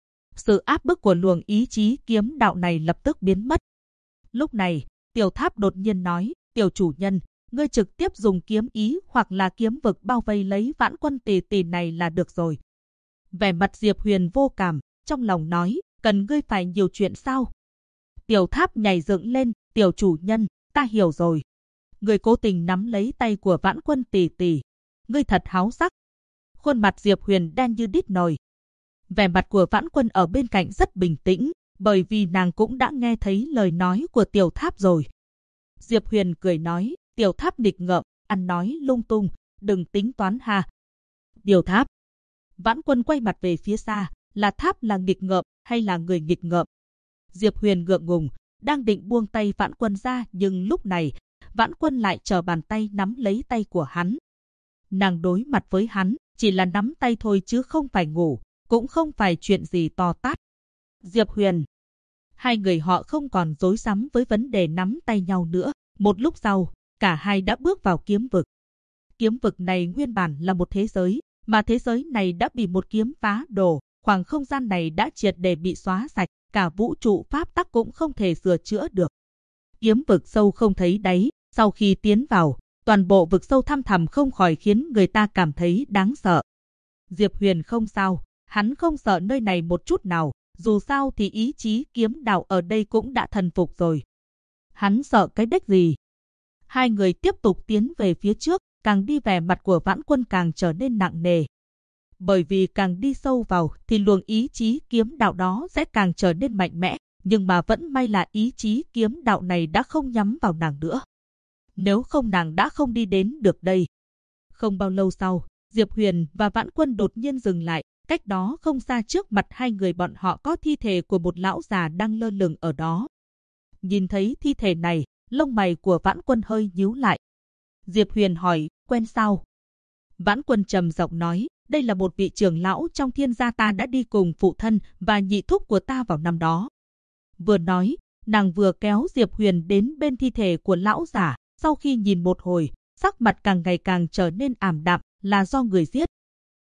Sự áp bức của luồng ý chí kiếm đạo này lập tức biến mất. Lúc này, Tiểu Tháp đột nhiên nói, tiểu chủ nhân, ngươi trực tiếp dùng kiếm ý hoặc là kiếm vực bao vây lấy Vãn Quân tỷ tỷ này là được rồi. Vẻ mặt Diệp Huyền vô cảm, trong lòng nói, cần ngươi phải nhiều chuyện sao? Tiểu Tháp nhảy dựng lên, tiểu chủ nhân, ta hiểu rồi. Ngươi cố tình nắm lấy tay của Vãn Quân tỷ tỷ. Ngươi thật háo sắc. Khuôn mặt Diệp Huyền đen như đít nồi. Vẻ mặt của Vãn Quân ở bên cạnh rất bình tĩnh, bởi vì nàng cũng đã nghe thấy lời nói của Tiểu Tháp rồi. Diệp Huyền cười nói, Tiểu Tháp nghịch ngợm, ăn nói lung tung, đừng tính toán ha. Tiểu Tháp. Vãn Quân quay mặt về phía xa, là Tháp là nghịch ngợm hay là người nghịch ngợm? Diệp Huyền ngượng ngùng, đang định buông tay Vãn Quân ra, nhưng lúc này, Vãn Quân lại trở bàn tay nắm lấy tay của hắn. Nàng đối mặt với hắn, chỉ là nắm tay thôi chứ không phải ngủ, cũng không phải chuyện gì to tát. Diệp Huyền. Hai người họ không còn rối rắm với vấn đề nắm tay nhau nữa. Một lúc sau, cả hai đã bước vào kiếm vực. Kiếm vực này nguyên bản là một thế giới, mà thế giới này đã bị một kiếm phá đổ. Khoảng không gian này đã triệt để bị xóa sạch, cả vũ trụ pháp tắc cũng không thể sửa chữa được. Kiếm vực sâu không thấy đáy, sau khi tiến vào, toàn bộ vực sâu thăm thẳm không khỏi khiến người ta cảm thấy đáng sợ. Diệp Huyền không sao, hắn không sợ nơi này một chút nào, dù sao thì ý chí kiếm đạo ở đây cũng đã thần phục rồi. Hắn sợ cái đếch gì? Hai người tiếp tục tiến về phía trước, càng đi vẻ mặt của Vãn Quân càng trở nên nặng nề. Bởi vì càng đi sâu vào thì luồng ý chí kiếm đạo đó sẽ càng trở nên mạnh mẽ, nhưng mà vẫn may là ý chí kiếm đạo này đã không nhắm vào nàng nữa. Nếu không nàng đã không đi đến được đây. Không bao lâu sau, Diệp Huyền và Vãn Quân đột nhiên dừng lại, cách đó không xa trước mặt hai người bọn họ có thi thể của một lão già đang lơ lửng ở đó. Nhìn thấy thi thể này, lông mày của Vãn Quân hơi nhíu lại. Diệp Huyền hỏi, quen sao? Vãn Quân trầm giọng nói, đây là một vị trưởng lão trong Thiên gia ta đã đi cùng phụ thân và nhị thúc của ta vào năm đó. Vừa nói, nàng vừa kéo Diệp Huyền đến bên thi thể của lão giả, sau khi nhìn một hồi, sắc mặt càng ngày càng trở nên ảm đạm, là do người giết.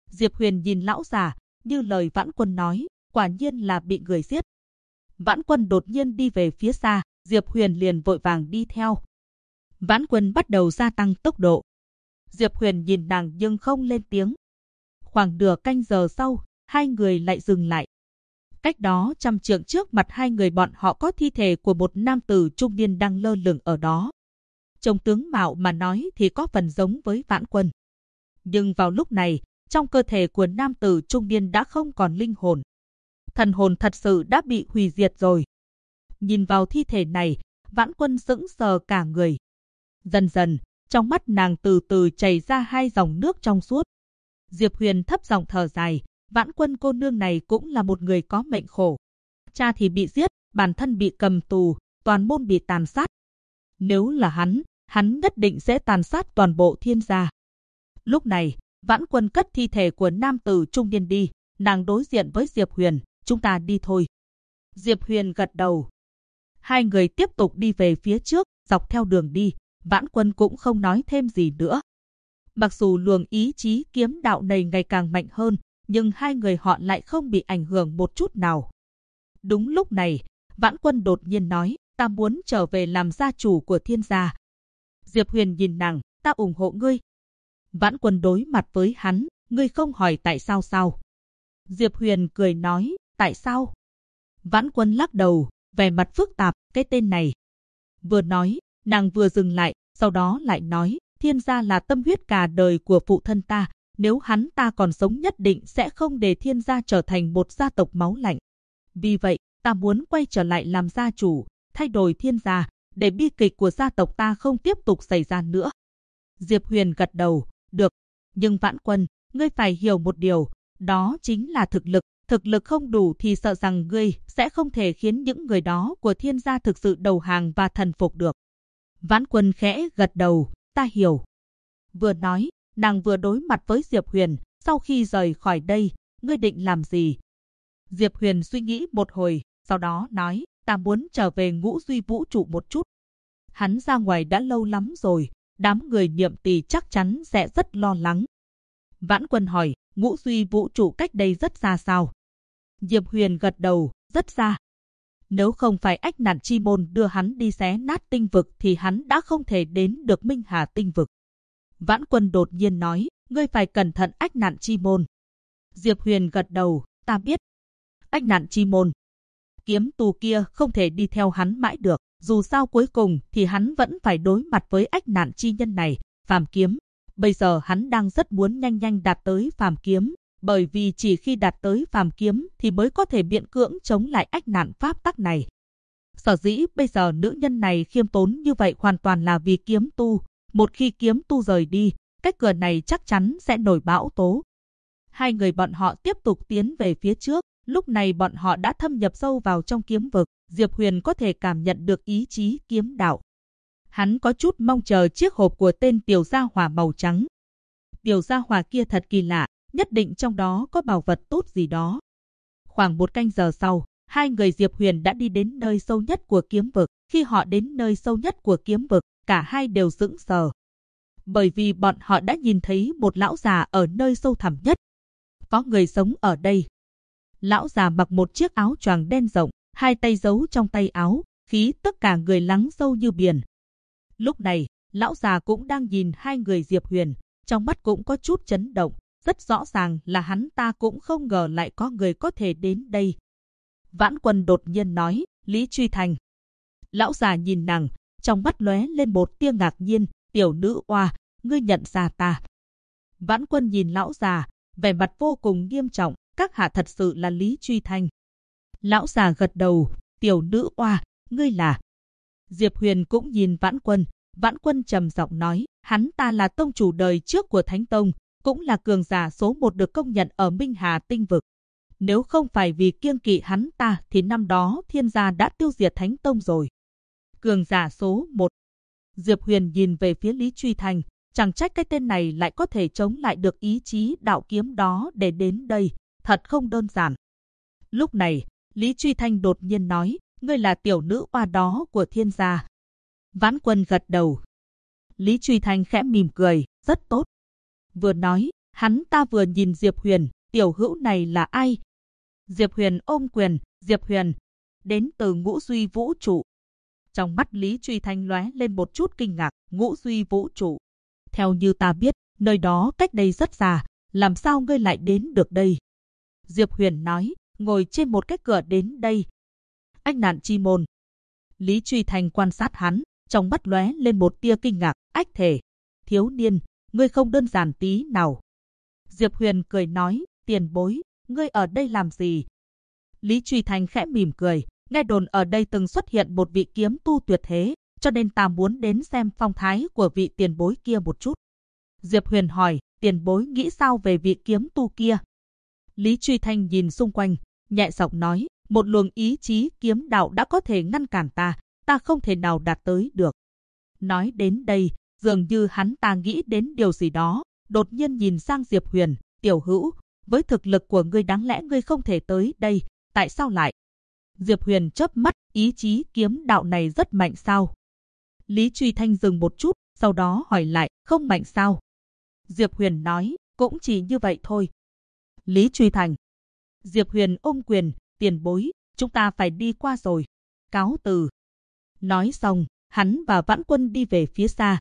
Diệp Huyền nhìn lão già, như lời Vãn Quân nói, quả nhiên là bị người giết. Vãn Quân đột nhiên đi về phía xa, Diệp Huyền liền vội vàng đi theo. Vãn Quân bắt đầu gia tăng tốc độ. Diệp Huyền nhìn nàng nhưng không lên tiếng. Khoảng nửa canh giờ sau, hai người lại dừng lại. Cách đó 100 trượng trước mặt hai người bọn họ có thi thể của một nam tử trung niên đang lơ lửng ở đó. Trông tướng mạo mà nói thì có phần giống với Vãn Quân. Nhưng vào lúc này, trong cơ thể của nam tử trung niên đã không còn linh hồn. Thần hồn thật sự đã bị hủy diệt rồi. Nhìn vào thi thể này, Vãn Quân sững sờ cả người. Dần dần, trong mắt nàng từ từ chảy ra hai dòng nước trong suốt. Diệp Huyền thấp giọng thở dài, Vãn Quân cô nương này cũng là một người có mệnh khổ. Cha thì bị giết, bản thân bị cầm tù, toàn môn bị tàn sát. Nếu là hắn nhất định sẽ tàn sát toàn bộ Thiên gia. Lúc này, Vãn Quân cất thi thể của nam tử trung niên đi, nàng đối diện với Diệp Huyền, chúng ta đi thôi. Diệp Huyền gật đầu. Hai người tiếp tục đi về phía trước, dọc theo đường đi, Vãn Quân cũng không nói thêm gì nữa. Mặc dù luồng ý chí kiếm đạo này ngày càng mạnh hơn, nhưng hai người họ lại không bị ảnh hưởng một chút nào. Đúng lúc này, Vãn Quân đột nhiên nói, ta muốn trở về làm gia chủ của Thiên gia. Diệp Huyền nhìn nàng, ta ủng hộ ngươi. Vãn Quân đối mặt với hắn, ngươi không hỏi tại sao sao? Diệp Huyền cười nói, tại sao? Vãn Quân lắc đầu, vẻ mặt phức tạp, cái tên này. Vừa nói, nàng vừa dừng lại, sau đó lại nói, Thiên gia là tâm huyết cả đời của phụ thân ta, nếu hắn ta còn sống nhất định sẽ không để Thiên gia trở thành một gia tộc máu lạnh. Vì vậy, ta muốn quay trở lại làm gia chủ, thay đổi Thiên gia, để bi kịch của gia tộc ta không tiếp tục xảy ra nữa. Diệp Huyền gật đầu, được, nhưng Vãn Quân, ngươi phải hiểu một điều, đó chính là thực lực không đủ thì sợ rằng ngươi sẽ không thể khiến những người đó của Thiên gia thực sự đầu hàng và thần phục được. Vãn Quân khẽ gật đầu, ta hiểu. Vừa nói, nàng vừa đối mặt với Diệp Huyền, sau khi rời khỏi đây, ngươi định làm gì? Diệp Huyền suy nghĩ một hồi, sau đó nói, ta muốn trở về Ngũ Duy Vũ trụ một chút. Hắn ra ngoài đã lâu lắm rồi, đám người Niệm Tỳ chắc chắn sẽ rất lo lắng. Vãn Quân hỏi, Ngũ Duy Vũ trụ cách đây rất xa sao? Diệp Huyền gật đầu, rất xa. Nếu không phải Ách Nạn Chi Môn đưa hắn đi xé nát tinh vực thì hắn đã không thể đến được Minh Hà tinh vực. Vãn Quân đột nhiên nói, ngươi phải cẩn thận Ách Nạn Chi Môn. Diệp Huyền gật đầu, ta biết. Ách Nạn Chi Môn. Kiếm tù kia không thể đi theo hắn mãi được, dù sao cuối cùng thì hắn vẫn phải đối mặt với Ách Nạn Chi Nhân này, Phàm Kiếm. Bây giờ hắn đang rất muốn nhanh nhanh đạt tới Phàm Kiếm, bởi vì chỉ khi đạt tới Phàm Kiếm thì mới có thể miễn cưỡng chống lại ách nạn pháp tắc này. Sở dĩ bây giờ nữ nhân này khiêm tốn như vậy hoàn toàn là vì kiếm tu, một khi kiếm tu rời đi, cách cửa này chắc chắn sẽ nổi bão tố. Hai người bọn họ tiếp tục tiến về phía trước, lúc này bọn họ đã thâm nhập sâu vào trong kiếm vực, Diệp Huyền có thể cảm nhận được ý chí kiếm đạo. Hắn có chút mong chờ chiếc hộp của tên tiểu gia hỏa màu trắng. Tiểu gia hỏa kia thật kỳ lạ, nhất định trong đó có bảo vật tốt gì đó. Khoảng 1 canh giờ sau, hai người Diệp Huyền đã đi đến nơi sâu nhất của kiếm vực. Khi họ đến nơi sâu nhất của kiếm vực, cả hai đều sững sờ. Bởi vì bọn họ đã nhìn thấy một lão già ở nơi sâu thẳm nhất. Có người sống ở đây. Lão già mặc một chiếc áo choàng đen rộng, hai tay giấu trong tay áo, khí tức cả người lắng sâu như biển. Lúc này, lão già cũng đang nhìn hai người Diệp Huyền, trong mắt cũng có chút chấn động. Rất rõ ràng là hắn ta cũng không ngờ lại có người có thể đến đây. Vãn Quân đột nhiên nói, Lý Truy Thành. Lão già nhìn nàng, trong mắt lóe lên một tia ngạc nhiên, tiểu nữ oa, ngươi nhận ra ta. Vãn Quân nhìn lão già, vẻ mặt vô cùng nghiêm trọng, các hạ thật sự là Lý Truy Thành. Lão già gật đầu, tiểu nữ oa, ngươi là. Diệp Huyền cũng nhìn Vãn Quân trầm giọng nói, hắn ta là tông chủ đời trước của Thánh Tông, cũng là cường giả số 1 được công nhận ở Minh Hà tinh vực. Nếu không phải vì kiêng kỵ hắn ta thì năm đó Thiên gia đã tiêu diệt Thánh Tông rồi. Cường giả số 1. Diệp Huyền nhìn về phía Lý Truy Thành, chẳng trách cái tên này lại có thể chống lại được ý chí đạo kiếm đó để đến đây, thật không đơn giản. Lúc này, Lý Truy Thành đột nhiên nói, ngươi là tiểu nữ oa đó của Thiên gia. Vãn Quân gật đầu. Lý Truy Thành khẽ mỉm cười, rất tốt. Vừa nói, Hắn ta vừa nhìn Diệp Huyền, tiểu hữu này là ai? Diệp Huyền ôm quyền, Diệp Huyền, đến từ Ngũ Duy Vũ Trụ. Trong mắt Lý Truy Thanh lóe lên một chút kinh ngạc, Ngũ Duy Vũ Trụ. Theo như ta biết, nơi đó cách đây rất xa, làm sao ngươi lại đến được đây? Diệp Huyền nói, ngồi trên một cái cửa đến đây. Ách Nạn Chi Môn. Lý Truy Thanh quan sát hắn, trong mắt lóe lên một tia kinh ngạc, ách thể. Thiếu niên, ngươi không đơn giản tí nào. Diệp Huyền cười nói, tiền bối, ngươi ở đây làm gì? Lý Truy Thanh khẽ mỉm cười, nghe đồn ở đây từng xuất hiện một vị kiếm tu tuyệt thế, cho nên ta muốn đến xem phong thái của vị tiền bối kia một chút. Diệp Huyền hỏi, tiền bối nghĩ sao về vị kiếm tu kia? Lý Truy Thanh nhìn xung quanh, nhẹ giọng nói, một luồng ý chí kiếm đạo đã có thể ngăn cản ta không thể nào đạt tới được. Nói đến đây, dường như hắn ta nghĩ đến điều gì đó, đột nhiên nhìn sang Diệp Huyền, tiểu hữu, với thực lực của ngươi đáng lẽ ngươi không thể tới đây, tại sao lại? Diệp Huyền chớp mắt, ý chí kiếm đạo này rất mạnh sao? Lý Truy Thanh dừng một chút, sau đó hỏi lại, không mạnh sao? Diệp Huyền nói, cũng chỉ như vậy thôi. Lý Truy Thanh. Diệp Huyền ôm quyền, tiền bối, chúng ta phải đi qua rồi. Cáo từ. Nói xong, hắn và Vãn Quân đi về phía xa.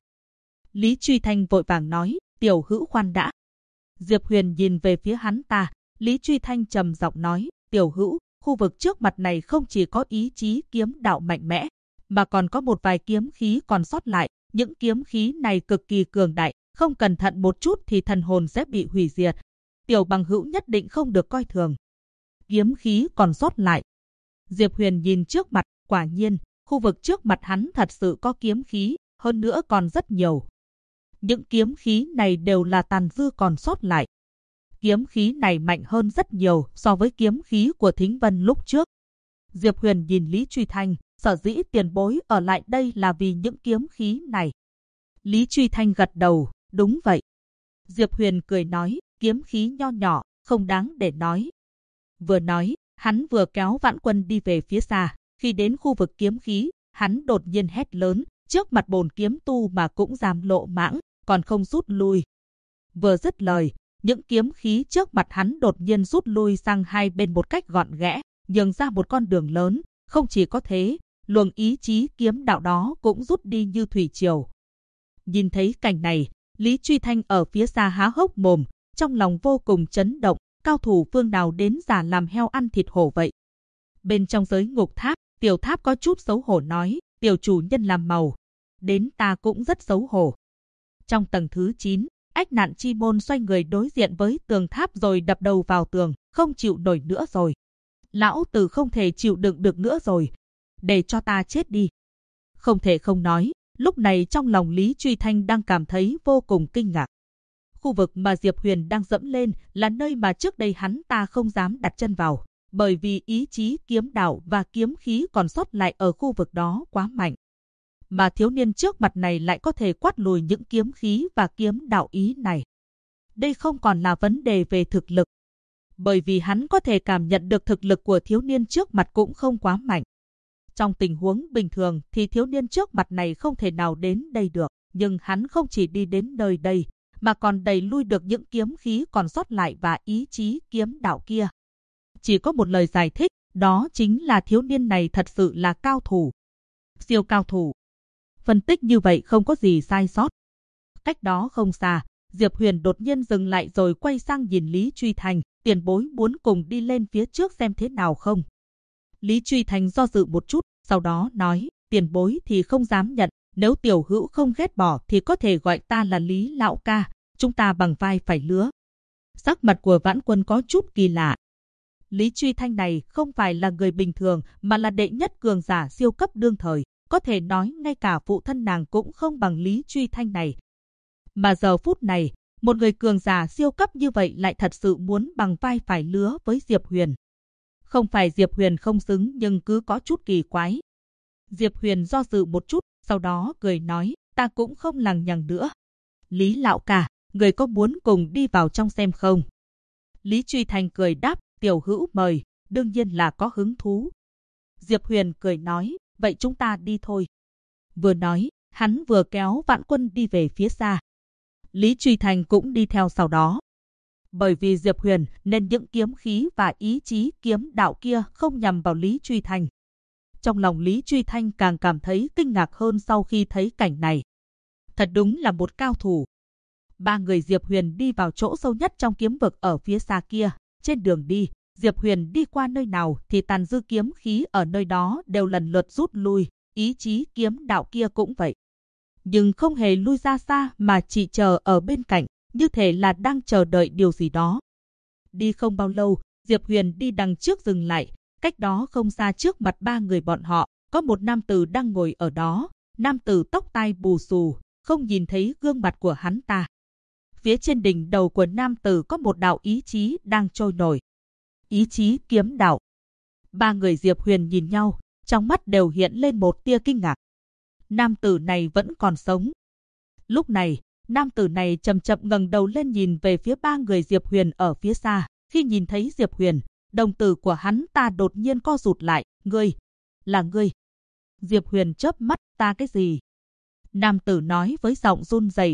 Lý Truy Thanh vội vàng nói, tiểu hữu khoan đã. Diệp Huyền nhìn về phía hắn ta, Lý Truy Thanh trầm giọng nói, tiểu hữu, khu vực trước mặt này không chỉ có ý chí kiếm đạo mạnh mẽ, mà còn có một vài kiếm khí còn sót lại. Những kiếm khí này cực kỳ cường đại, không cẩn thận một chút thì thần hồn sẽ bị hủy diệt. Tiểu bằng hữu nhất định không được coi thường. Kiếm khí còn sót lại. Diệp Huyền nhìn trước mặt, quả nhiên, khu vực trước mặt hắn thật sự có kiếm khí, hơn nữa còn rất nhiều. Những kiếm khí này đều là tàn dư còn sót lại. Kiếm khí này mạnh hơn rất nhiều so với kiếm khí của Thính Vân lúc trước. Diệp Huyền nhìn Lý Truy Thanh, sở dĩ tiền bối ở lại đây là vì những kiếm khí này. Lý Truy Thanh gật đầu, đúng vậy. Diệp Huyền cười nói, kiếm khí nho nhỏ, không đáng để nói. Vừa nói, hắn vừa kéo Vãn Quân đi về phía xa. Khi đến khu vực kiếm khí, hắn đột nhiên hét lớn, trước mặt bổn kiếm tu mà cũng dám lộ mãng, còn không rút lui. Vừa dứt lời, những kiếm khí trước mặt hắn đột nhiên rút lui sang hai bên một cách gọn ghẽ, nhường ra một con đường lớn. Không chỉ có thế, luồng ý chí kiếm đạo đó cũng rút đi như thủy triều. Nhìn thấy cảnh này, Lý Truy Thanh ở phía xa há hốc mồm, trong lòng vô cùng chấn động, cao thủ phương nào đến giả làm heo ăn thịt hổ vậy. Bên trong giới ngục tháp, Tiểu Tháp có chút xấu hổ nói, tiểu chủ nhân làm màu, đến ta cũng rất xấu hổ. Trong tầng thứ 9, Ách Nạn Chi Môn xoay người đối diện với tường tháp rồi đập đầu vào tường, không chịu nổi nữa rồi. Lão tử không thể chịu đựng được nữa rồi, để cho ta chết đi. Không thể không nói, lúc này trong lòng Lý Truy Thanh đang cảm thấy vô cùng kinh ngạc. Khu vực mà Diệp Huyền đang dẫm lên là nơi mà trước đây hắn ta không dám đặt chân vào, bởi vì ý chí kiếm đạo và kiếm khí còn sót lại ở khu vực đó quá mạnh. Mà thiếu niên trước mặt này lại có thể quát lùi những kiếm khí và kiếm đạo ý này. Đây không còn là vấn đề về thực lực, bởi vì hắn có thể cảm nhận được thực lực của thiếu niên trước mặt cũng không quá mạnh. Trong tình huống bình thường thì thiếu niên trước mặt này không thể nào đến đây được, nhưng hắn không chỉ đi đến nơi đây, mà còn đẩy lui được những kiếm khí còn sót lại và ý chí kiếm đạo kia. Chỉ có một lời giải thích, đó chính là thiếu niên này thật sự là cao thủ. Siêu cao thủ. Phân tích như vậy không có gì sai sót. Cách đó không xa, Diệp Huyền đột nhiên dừng lại rồi quay sang nhìn Lý Truy Thanh, tiền bối muốn cùng đi lên phía trước xem thế nào không? Lý Truy Thanh do dự một chút, sau đó nói, tiền bối thì không dám nhận, nếu tiểu hữu không ghét bỏ thì có thể gọi ta là Lý lão ca, chúng ta bằng vai phải lứa. Sắc mặt của Vãn Quân có chút kỳ lạ. Lý Truy Thanh này không phải là người bình thường mà là đệ nhất cường giả siêu cấp đương thời, có thể nói ngay cả phụ thân nàng cũng không bằng Lý Truy Thanh này. Mà giờ phút này, một người cường giả siêu cấp như vậy lại thật sự muốn bằng vai phải lứa với Diệp Huyền. Không phải Diệp Huyền không xứng nhưng cứ có chút kỳ quái. Diệp Huyền do dự một chút, sau đó cười nói, ta cũng không lằng nhằng nữa. Lý lão ca, người có muốn cùng đi vào trong xem không? Lý Truy Thanh cười đáp, tiểu hữu mời, đương nhiên là có hứng thú. Diệp Huyền cười nói, vậy chúng ta đi thôi. Vừa nói, hắn vừa kéo Vãn Quân đi về phía xa. Lý Truy Thanh cũng đi theo sau đó. Bởi vì Diệp Huyền nên những kiếm khí và ý chí kiếm đạo kia không nhằm vào Lý Truy Thanh. Trong lòng Lý Truy Thanh càng cảm thấy kinh ngạc hơn sau khi thấy cảnh này. Thật đúng là một cao thủ. Ba người Diệp Huyền đi vào chỗ sâu nhất trong kiếm vực ở phía xa kia. Trên đường đi, Diệp Huyền đi qua nơi nào thì tàn dư kiếm khí ở nơi đó đều lần lượt rút lui, ý chí kiếm đạo kia cũng vậy. Nhưng không hề lui ra xa mà chỉ chờ ở bên cạnh, như thể là đang chờ đợi điều gì đó. Đi không bao lâu, Diệp Huyền đi đằng trước dừng lại, cách đó không xa trước mặt ba người bọn họ, có một nam tử đang ngồi ở đó, nam tử tóc tai bù xù, không nhìn thấy gương mặt của hắn ta. Phía trên đỉnh đầu của nam tử có một đạo ý chí đang trôi nổi. Ý chí kiếm đạo. Ba người Diệp Huyền nhìn nhau, trong mắt đều hiện lên một tia kinh ngạc. Nam tử này vẫn còn sống. Lúc này, nam tử này chậm chậm ngẩng đầu lên nhìn về phía ba người Diệp Huyền ở phía xa. Khi nhìn thấy Diệp Huyền, đồng tử của hắn ta đột nhiên co rụt lại. Ngươi, là ngươi. Diệp Huyền chớp mắt, ta cái gì? Nam tử nói với giọng run rẩy,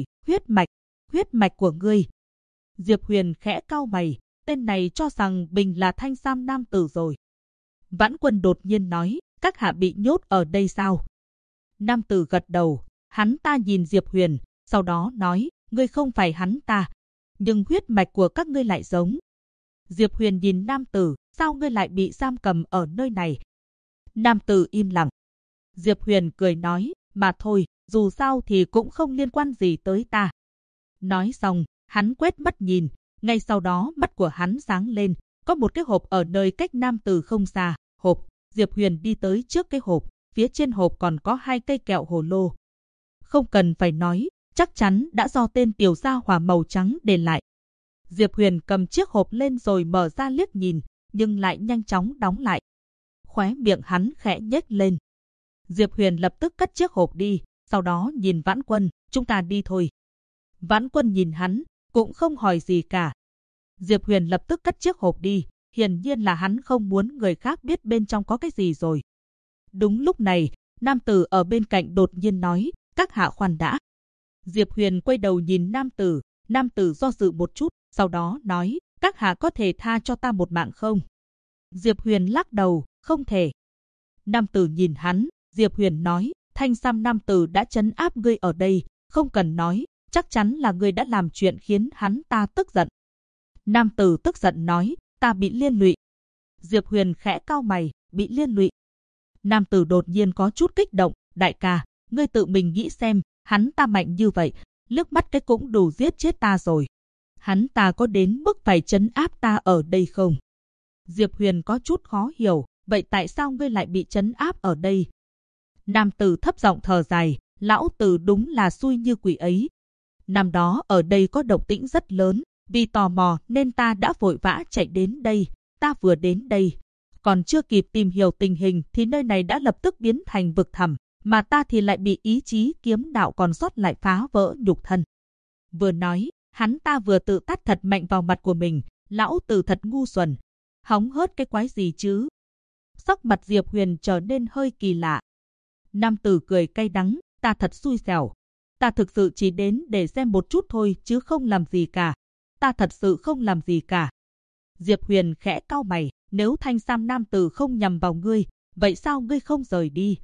huyết mạch của ngươi. Diệp Huyền khẽ cau mày, tên này cho rằng mình là Thanh Sam nam tử rồi. Vãn Quân đột nhiên nói, các hạ bị nhốt ở đây sao? Nam tử gật đầu, hắn ta nhìn Diệp Huyền, sau đó nói, ngươi không phải hắn ta, nhưng huyết mạch của các ngươi lại giống. Diệp Huyền nhìn nam tử, sao ngươi lại bị giam cầm ở nơi này? Nam tử im lặng. Diệp Huyền cười nói, mà thôi, dù sao thì cũng không liên quan gì tới ta. Nói xong, hắn quét mắt nhìn, ngay sau đó mắt của hắn sáng lên, có một cái hộp ở nơi cách nam tử không xa. Hộp, Diệp Huyền đi tới trước cái hộp, phía trên hộp còn có 2 cây kẹo hồ lô. Không cần phải nói, chắc chắn đã do tên tiểu gia hỏa màu trắng để lại. Diệp Huyền cầm chiếc hộp lên rồi mở ra liếc nhìn, nhưng lại nhanh chóng đóng lại. Khóe miệng hắn khẽ nhếch lên. Diệp Huyền lập tức cất chiếc hộp đi, sau đó nhìn Vãn Quân, chúng ta đi thôi. Vãn Quân nhìn hắn, cũng không hỏi gì cả. Diệp Huyền lập tức cất chiếc hộp đi, hiển nhiên là hắn không muốn người khác biết bên trong có cái gì rồi. Đúng lúc này, nam tử ở bên cạnh đột nhiên nói, các hạ khoan đã. Diệp Huyền quay đầu nhìn nam tử do dự một chút, sau đó nói, các hạ có thể tha cho ta một mạng không? Diệp Huyền lắc đầu, không thể. Nam tử nhìn hắn, Diệp Huyền nói, Thanh Sam nam tử đã trấn áp ngươi ở đây, không cần nói, chắc chắn là ngươi đã làm chuyện khiến hắn ta tức giận. Nam tử tức giận nói, ta bị liên lụy. Diệp Huyền khẽ cau mày, bị liên lụy. Nam tử đột nhiên có chút kích động, đại ca, ngươi tự mình nghĩ xem, hắn ta mạnh như vậy, liếc mắt cái cũng đủ giết chết ta rồi. Hắn ta có đến mức phải trấn áp ta ở đây không? Diệp Huyền có chút khó hiểu, vậy tại sao ngươi lại bị trấn áp ở đây? Nam tử thấp giọng thở dài, lão tử đúng là xui như quỷ ấy. Năm đó ở đây có động tĩnh rất lớn, vì tò mò nên ta đã vội vã chạy đến đây. Ta vừa đến đây, còn chưa kịp tìm hiểu tình hình thì nơi này đã lập tức biến thành vực thẳm, mà ta thì lại bị ý chí kiếm đạo còn sót lại phá vỡ nhục thân. Vừa nói, hắn ta vừa tự tát thật mạnh vào mặt của mình, lão tử thật ngu xuẩn. Hóng hớt cái quái gì chứ? Sắc mặt Diệp Huyền trở nên hơi kỳ lạ. Nam tử cười cay đắng, ta thật xui xẻo. Ta thực sự chỉ đến để xem một chút thôi chứ không làm gì cả. Ta thật sự không làm gì cả. Diệp Huyền khẽ cau mày, nếu Thanh Sam nam tử không nhằm vào ngươi, vậy sao ngươi không rời đi?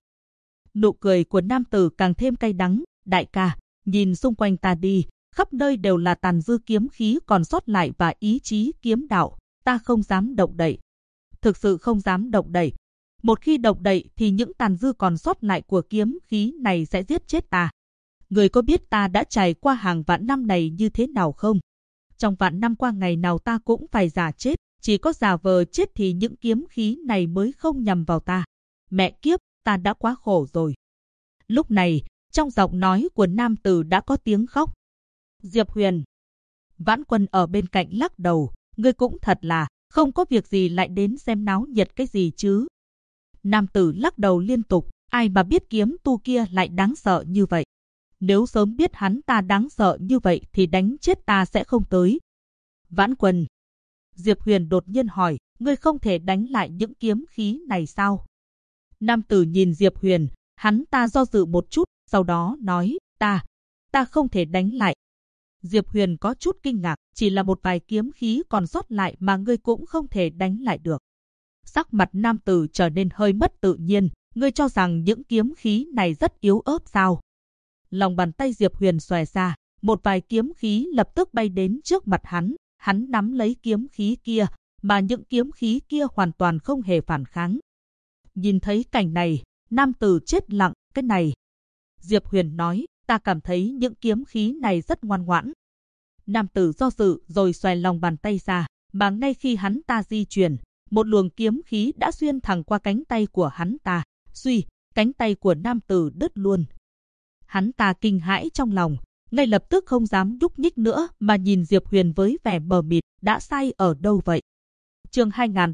Nụ cười của nam tử càng thêm cay đắng, đại ca, nhìn xung quanh ta đi, khắp nơi đều là tàn dư kiếm khí còn sót lại và ý chí kiếm đạo, ta không dám động đậy. Thực sự không dám động đậy. Một khi động đậy thì những tàn dư còn sót lại của kiếm khí này sẽ giết chết ta. Người có biết ta đã trải qua hàng vạn năm này như thế nào không? Trong vạn năm qua ngày nào ta cũng phải giả chết, chỉ có giả vờ chết thì những kiếm khí này mới không nhằm vào ta. Mẹ kiếp, ta đã quá khổ rồi. Lúc này, trong giọng nói của nam tử đã có tiếng khóc. Diệp Huyền. Vãn Quân ở bên cạnh lắc đầu, ngươi cũng thật là, không có việc gì lại đến xem náo nhiệt cái gì chứ. Nam tử lắc đầu liên tục, ai mà biết kiếm tu kia lại đáng sợ như vậy. Nếu sớm biết hắn ta đáng sợ như vậy thì đánh chết ta sẽ không tới. Vãn Quân. Diệp Huyền đột nhiên hỏi, ngươi không thể đánh lại những kiếm khí này sao? Nam tử nhìn Diệp Huyền, hắn ta do dự một chút, sau đó nói, ta không thể đánh lại. Diệp Huyền có chút kinh ngạc, chỉ là một vài kiếm khí còn sót lại mà ngươi cũng không thể đánh lại được. Sắc mặt nam tử trở nên hơi mất tự nhiên, ngươi cho rằng những kiếm khí này rất yếu ớt sao? Lòng bàn tay Diệp Huyền xòe ra, một vài kiếm khí lập tức bay đến trước mặt hắn nắm lấy kiếm khí kia, mà những kiếm khí kia hoàn toàn không hề phản kháng. Nhìn thấy cảnh này, nam tử chết lặng, cái này. Diệp Huyền nói, ta cảm thấy những kiếm khí này rất ngoan ngoãn. Nam tử do dự rồi xòe lòng bàn tay ra, mà ngay khi hắn ta di chuyển, một luồng kiếm khí đã xuyên thẳng qua cánh tay của hắn ta. Suy, cánh tay của nam tử đứt luôn. Hắn ta kinh hãi trong lòng, ngay lập tức không dám nhúc nhích nữa mà nhìn Diệp Huyền với vẻ mờ mịt, đã sai ở đâu vậy? Chương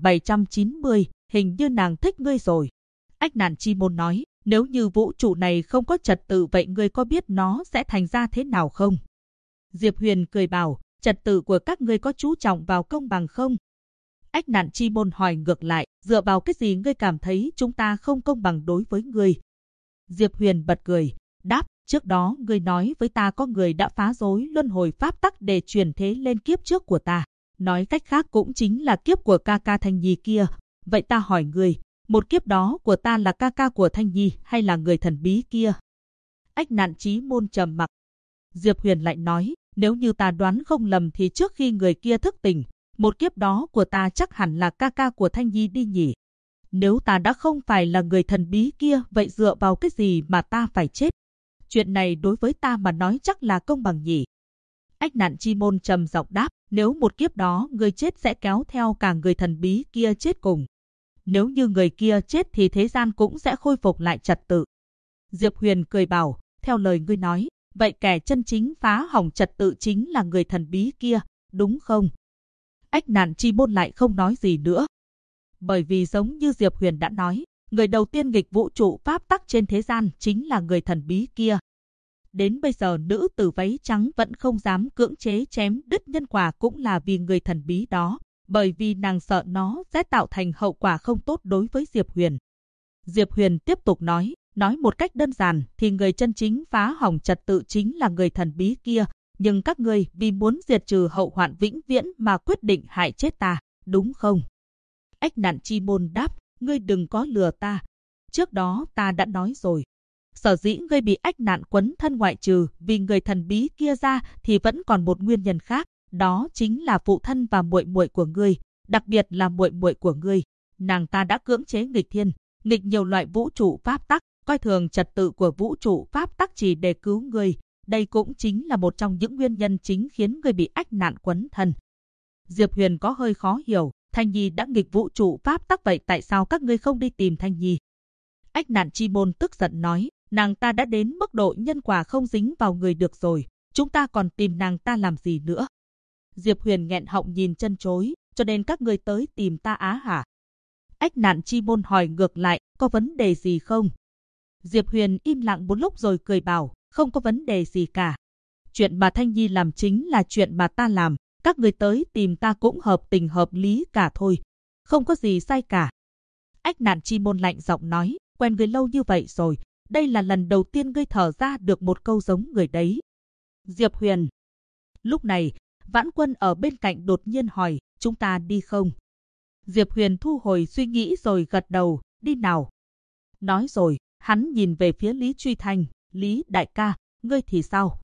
2790, hình như nàng thích ngươi rồi. Ách Nạn Chi Môn nói, nếu như vũ trụ này không có trật tự vậy ngươi có biết nó sẽ thành ra thế nào không? Diệp Huyền cười bảo, trật tự của các ngươi có chú trọng vào công bằng không? Ách Nạn Chi Môn hỏi ngược lại, dựa vào cái gì ngươi cảm thấy chúng ta không công bằng đối với ngươi? Diệp Huyền bật cười, đáp, trước đó ngươi nói với ta có người đã phá rối luân hồi pháp tắc để chuyển thế lên kiếp trước của ta. Nói cách khác cũng chính là kiếp của ca ca Thanh Nhi kia. Vậy ta hỏi ngươi, một kiếp đó của ta là ca ca của Thanh Nhi hay là người thần bí kia? Ách Nạn Chí Môn trầm mặc. Diệp Huyền lại nói, nếu như ta đoán không lầm thì trước khi người kia thức tỉnh, một kiếp đó của ta chắc hẳn là ca ca của Thanh Nhi đi nhỉ. Nếu ta đã không phải là người thần bí kia, vậy dựa vào cái gì mà ta phải chết? Chuyện này đối với ta mà nói chắc là công bằng nhỉ. Ách Nạn Chi Môn trầm giọng đáp, nếu một kiếp đó người chết sẽ kéo theo cả người thần bí kia chết cùng. Nếu như người kia chết thì thế gian cũng sẽ khôi phục lại trật tự. Diệp Huyền cười bảo, theo lời ngươi nói, vậy kẻ chân chính phá hỏng trật tự chính là người thần bí kia, đúng không? Ách Nạn Chi Môn lại không nói gì nữa. Bởi vì giống như Diệp Huyền đã nói, người đầu tiên nghịch vũ trụ pháp tắc trên thế gian chính là người thần bí kia. Đến bây giờ nữ tử váy trắng vẫn không dám cưỡng chế chém đứt nhân quả cũng là vì người thần bí đó, bởi vì nàng sợ nó sẽ tạo thành hậu quả không tốt đối với Diệp Huyền. Diệp Huyền tiếp tục nói một cách đơn giản thì người chân chính phá hỏng trật tự chính là người thần bí kia, nhưng các ngươi vì muốn diệt trừ hậu hoạn vĩnh viễn mà quyết định hại chết ta, đúng không? Ách Nạn Chi Môn đáp, ngươi đừng có lừa ta. Trước đó ta đã nói rồi. Sở dĩ ngươi bị ách nạn quấn thân ngoại trừ vì người thần bí kia ra thì vẫn còn một nguyên nhân khác, đó chính là phụ thân và muội muội của ngươi, đặc biệt là muội muội của ngươi. Nàng ta đã cưỡng chế nghịch thiên, nghịch nhiều loại vũ trụ pháp tắc, coi thường trật tự của vũ trụ pháp tắc chỉ để cứu ngươi. Đây cũng chính là một trong những nguyên nhân chính khiến ngươi bị ách nạn quấn thân. Diệp Huyền có hơi khó hiểu, Thanh Nhi đã nghịch vũ trụ pháp tắc vậy tại sao các ngươi không đi tìm Thanh Nhi? Ách Nạn Chi Môn tức giận nói, nàng ta đã đến mức độ nhân quả không dính vào người được rồi, chúng ta còn tìm nàng ta làm gì nữa? Diệp Huyền nghẹn họng nhìn chân chối, cho nên các ngươi tới tìm ta á hả? Ách Nạn Chi Môn hỏi ngược lại, có vấn đề gì không? Diệp Huyền im lặng một lúc rồi cười bảo, không có vấn đề gì cả. Chuyện mà Thanh Nhi làm chính là chuyện mà ta làm, các ngươi tới tìm ta cũng hợp tình hợp lý cả thôi. Không có gì sai cả. Ách Nạn Chi Môn lạnh giọng nói, quen người lâu như vậy rồi, đây là lần đầu tiên ngươi thở ra được một câu giống người đấy. Diệp Huyền. Lúc này, Vãn Quân ở bên cạnh đột nhiên hỏi, chúng ta đi không? Diệp Huyền thu hồi suy nghĩ rồi gật đầu, đi nào. Nói rồi, hắn nhìn về phía Lý Truy Thành, Lý đại ca, ngươi thì sao?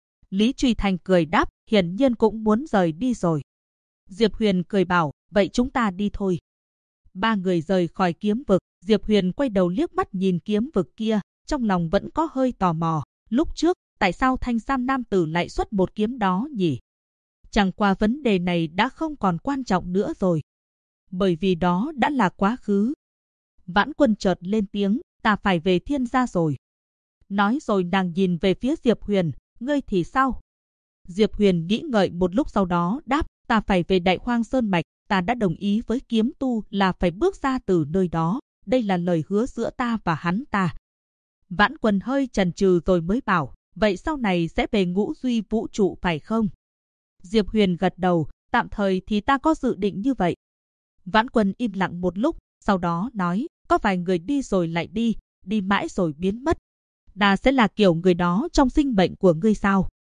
Lý Truy Thành cười đáp, hiển nhiên cũng muốn rời đi rồi. Diệp Huyền cười bảo, vậy chúng ta đi thôi. Ba người rời khỏi kiếm vực, Diệp Huyền quay đầu liếc mắt nhìn kiếm vực kia, trong lòng vẫn có hơi tò mò. Lúc trước, tại sao Thanh Sam nam tử lại xuất một kiếm đó nhỉ? Chẳng qua vấn đề này đã không còn quan trọng nữa rồi. Bởi vì đó đã là quá khứ. Vãn Quân chợt lên tiếng, ta phải về Thiên gia rồi. Nói rồi nàng nhìn về phía Diệp Huyền, ngươi thì sao? Diệp Huyền nghĩ ngợi một lúc sau đó đáp, ta phải về Đại Hoang Sơn Mạch, ta đã đồng ý với kiếm tu là phải bước ra từ nơi đó. Đây là lời hứa giữa ta và hắn ta. Vãn Quân hơi chần chừ rồi mới bảo, vậy sau này sẽ về Ngũ Duy vũ trụ phải không? Diệp Huyền gật đầu, tạm thời thì ta có dự định như vậy. Vãn Quân im lặng một lúc, sau đó nói, có vài người đi rồi lại đi, đi mãi rồi biến mất. Ta sẽ là kiểu người đó trong sinh mệnh của ngươi sao?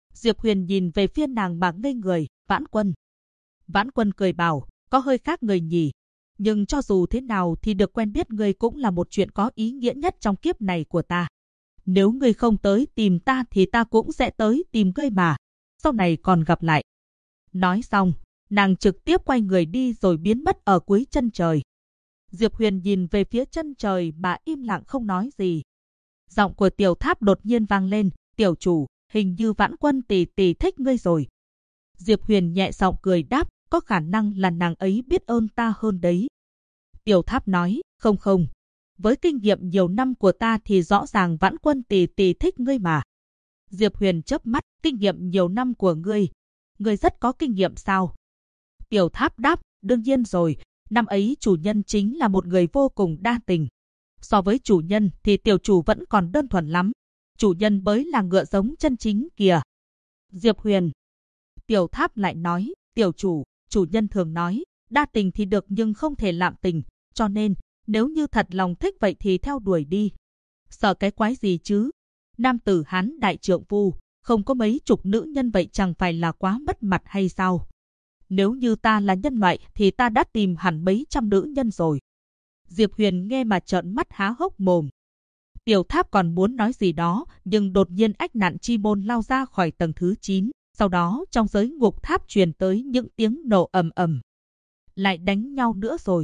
Diệp Huyền nhìn về phía nàng mà ngây người, Vãn Quân. Vãn Quân cười bảo, có hơi khác người nhỉ. Nhưng cho dù thế nào thì được quen biết ngươi cũng là một chuyện có ý nghĩa nhất trong kiếp này của ta. Nếu ngươi không tới tìm ta thì ta cũng sẽ tới tìm ngươi mà. Sau này còn gặp lại. Nói xong, nàng trực tiếp quay người đi rồi biến mất ở cuối chân trời. Diệp Huyền nhìn về phía chân trời mà im lặng không nói gì. Giọng của Tiểu Tháp đột nhiên vang lên, tiểu chủ, hình như Vãn Quân tỷ tỷ thích ngươi rồi. Diệp Huyền nhẹ giọng cười đáp, có khả năng là nàng ấy biết ơn ta hơn đấy. Tiểu Tháp nói, không. Với kinh nghiệm nhiều năm của ta thì rõ ràng Vãn Quân tỷ tỷ thích ngươi mà. Diệp Huyền chớp mắt, kinh nghiệm nhiều năm của ngươi. Ngươi rất có kinh nghiệm sao? Tiểu Tháp đáp, đương nhiên rồi, năm ấy chủ nhân chính là một người vô cùng đa tình. So với chủ nhân thì tiểu chủ vẫn còn đơn thuần lắm. Chủ nhân mới là ngựa giống chân chính kìa. Diệp Huyền. Tiểu Tháp lại nói, tiểu chủ nhân thường nói, đa tình thì được nhưng không thể lạm tình, cho nên, nếu như thật lòng thích vậy thì theo đuổi đi. Sợ cái quái gì chứ? Nam tử Hán đại trượng phu, không có mấy chục nữ nhân vậy chẳng phải là quá mất mặt hay sao? Nếu như ta là nhân loại thì ta đã tìm hẳn mấy trăm nữ nhân rồi. Diệp Huyền nghe mà trợn mắt há hốc mồm. Tiểu Tháp còn muốn nói gì đó, nhưng đột nhiên ách nạn chi môn lao ra khỏi tầng thứ 9. Sau đó trong giới ngục tháp truyền tới những tiếng nổ ầm ầm. Lại đánh nhau nữa rồi.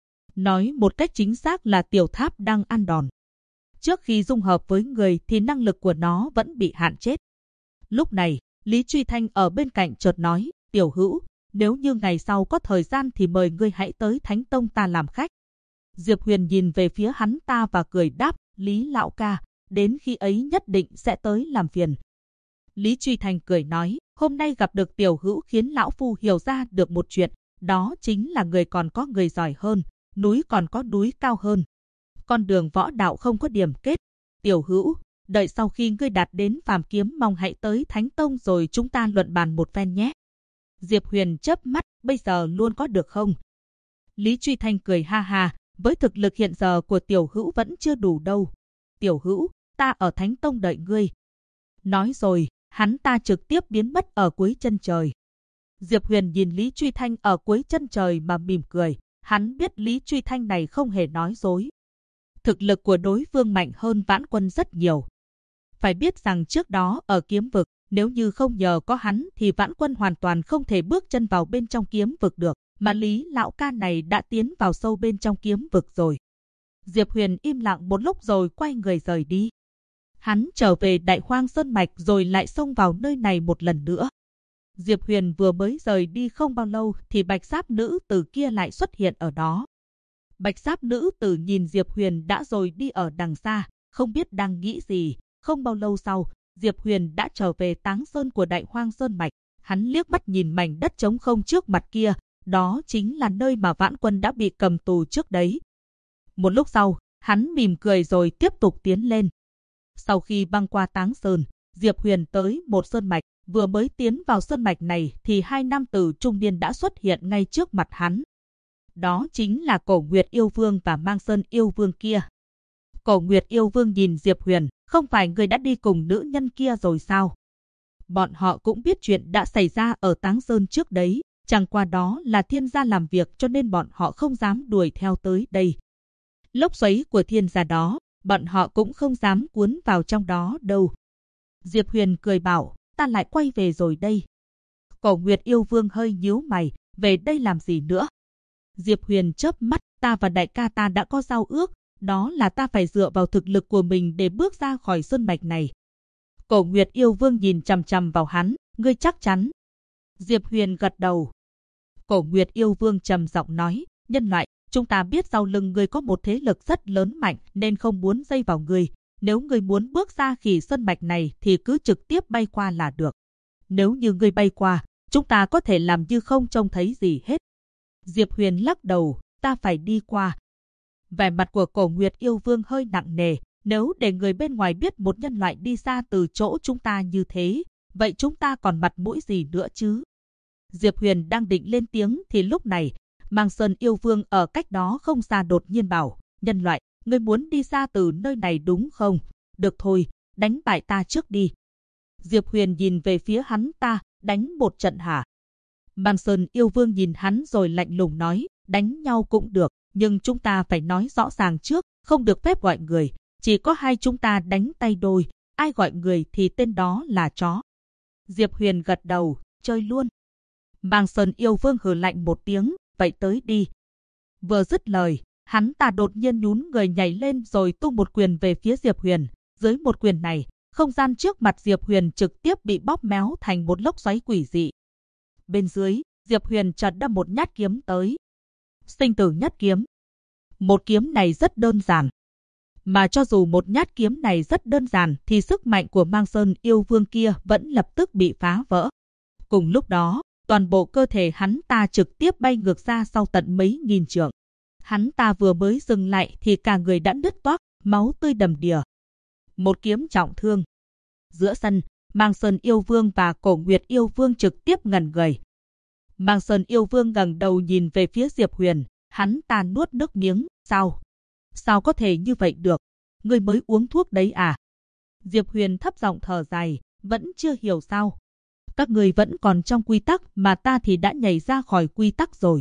Nói một cách chính xác là Tiểu Tháp đang ăn đòn. Trước khi dung hợp với người thì năng lực của nó vẫn bị hạn chế. Lúc này, Lý Truy Thanh ở bên cạnh chợt nói, tiểu hữu, nếu như ngày sau có thời gian thì mời ngươi hãy tới Thánh Tông ta làm khách. Diệp Huyền nhìn về phía hắn ta và cười đáp, Lý lão ca, đến khi ấy nhất định sẽ tới làm phiền. Lý Truy Thanh cười nói, hôm nay gặp được tiểu hữu khiến lão phu hiểu ra được một chuyện, đó chính là người còn có người giỏi hơn, núi còn có núi cao hơn. Con đường võ đạo không có điểm kết. Tiểu hữu, đợi sau khi ngươi đạt đến phàm kiếm mong hãy tới Thánh Tông rồi chúng ta luận bàn một phen nhé. Diệp Huyền chớp mắt, bây giờ luôn có được không? Lý Truy Thanh cười ha ha, với thực lực hiện giờ của tiểu hữu vẫn chưa đủ đâu. Tiểu hữu, ta ở Thánh Tông đợi ngươi. Nói rồi, hắn ta trực tiếp biến mất ở cuối chân trời. Diệp Huyền nhìn Lý Truy Thanh ở cuối chân trời mà mỉm cười. Hắn biết Lý Truy Thanh này không hề nói dối. Thực lực của đối phương mạnh hơn Vãn Quân rất nhiều. Phải biết rằng trước đó ở kiếm vực, nếu như không nhờ có hắn thì Vãn Quân hoàn toàn không thể bước chân vào bên trong kiếm vực được. Mà Lý lão ca này đã tiến vào sâu bên trong kiếm vực rồi. Diệp Huyền im lặng một lúc rồi quay người rời đi. Hắn trở về Đại Hoang Sơn Mạch rồi lại xông vào nơi này một lần nữa. Diệp Huyền vừa mới rời đi không bao lâu thì bạch giáp nữ tử kia lại xuất hiện ở đó. Bạch giáp nữ tử nhìn Diệp Huyền đã rồi đi ở đằng xa, không biết đang nghĩ gì. Không bao lâu sau, Diệp Huyền đã trở về Táng Sơn của Đại Hoang Sơn Mạch. Hắn liếc mắt nhìn mảnh đất trống không trước mặt kia, đó chính là nơi mà Vãn Quân đã bị cầm tù trước đấy. Một lúc sau, hắn mỉm cười rồi tiếp tục tiến lên. Sau khi băng qua Táng Sơn, Diệp Huyền tới một sơn mạch. Vừa mới tiến vào sơn mạch này thì hai nam tử trung niên đã xuất hiện ngay trước mặt hắn. Đó chính là Cổ Nguyệt Yêu Vương và Mang Sơn Yêu Vương kia. Cổ Nguyệt Yêu Vương nhìn Diệp Huyền, không phải người đã đi cùng nữ nhân kia rồi sao? Bọn họ cũng biết chuyện đã xảy ra ở Táng Sơn trước đấy, chẳng qua đó là thiên gia làm việc cho nên bọn họ không dám đuổi theo tới đây. Lốc xoáy của thiên gia đó, bọn họ cũng không dám cuốn vào trong đó đâu. Diệp Huyền cười bảo, ta lại quay về rồi đây. Cổ Nguyệt Yêu Vương hơi nhíu mày, về đây làm gì nữa? Diệp Huyền chớp mắt, ta và đại ca ta đã có giao ước, đó là ta phải dựa vào thực lực của mình để bước ra khỏi sơn mạch này. Cổ Nguyệt Yêu Vương nhìn chằm chằm vào hắn, ngươi chắc chắn? Diệp Huyền gật đầu. Cổ Nguyệt Yêu Vương trầm giọng nói, nhân loại, chúng ta biết sau lưng ngươi có một thế lực rất lớn mạnh nên không muốn dây vào ngươi. Nếu ngươi muốn bước ra khỉ sơn mạch này thì cứ trực tiếp bay qua là được. Nếu như ngươi bay qua, chúng ta có thể làm như không trông thấy gì hết. Diệp Huyền lắc đầu, ta phải đi qua. Vẻ mặt của Cổ Nguyệt Yêu Vương hơi nặng nề, nếu để người bên ngoài biết một nhân loại đi xa từ chỗ chúng ta như thế, vậy chúng ta còn mặt mũi gì nữa chứ? Diệp Huyền đang định lên tiếng thì lúc này, Mang Sơn Yêu Vương ở cách đó không xa đột nhiên bảo, nhân loại, ngươi muốn đi xa từ nơi này đúng không? Được thôi, đánh bại ta trước đi. Diệp Huyền nhìn về phía hắn ta, đánh một trận hả? Mang Sơn yêu vương nhìn hắn rồi lạnh lùng nói, đánh nhau cũng được, nhưng chúng ta phải nói rõ ràng trước, không được phép gọi người, chỉ có hai chúng ta đánh tay đôi, ai gọi người thì tên đó là chó. Diệp Huyền gật đầu, chơi luôn. Mang Sơn yêu vương hừ lạnh một tiếng, vậy tới đi. Vừa dứt lời, hắn ta đột nhiên nhún người nhảy lên rồi tung một quyền về phía Diệp Huyền. Dưới một quyền này, không gian trước mặt Diệp Huyền trực tiếp bị bóp méo thành một lốc xoáy quỷ dị. Bên dưới, Diệp Huyền chợt đâm một nhát kiếm tới. Sinh tử nhất kiếm. Một kiếm này rất đơn giản. Mà cho dù một nhát kiếm này rất đơn giản thì sức mạnh của Mang Sơn yêu vương kia vẫn lập tức bị phá vỡ. Cùng lúc đó, toàn bộ cơ thể hắn ta trực tiếp bay ngược ra sau tận mấy nghìn trượng. Hắn ta vừa mới dừng lại thì cả người đã nứt toác, máu tươi đầm đìa. Một kiếm trọng thương. Giữa sân, Mang Sơn yêu vương và Cổ Nguyệt yêu vương trực tiếp ngẩn người. Mang Sơn yêu vương ngẩng đầu nhìn về phía Diệp Huyền, hắn ta nuốt nước miếng, sao? Sao có thể như vậy được? Ngươi mới uống thuốc đấy à? Diệp Huyền thấp giọng thở dài, vẫn chưa hiểu sao. Các người vẫn còn trong quy tắc mà ta thì đã nhảy ra khỏi quy tắc rồi.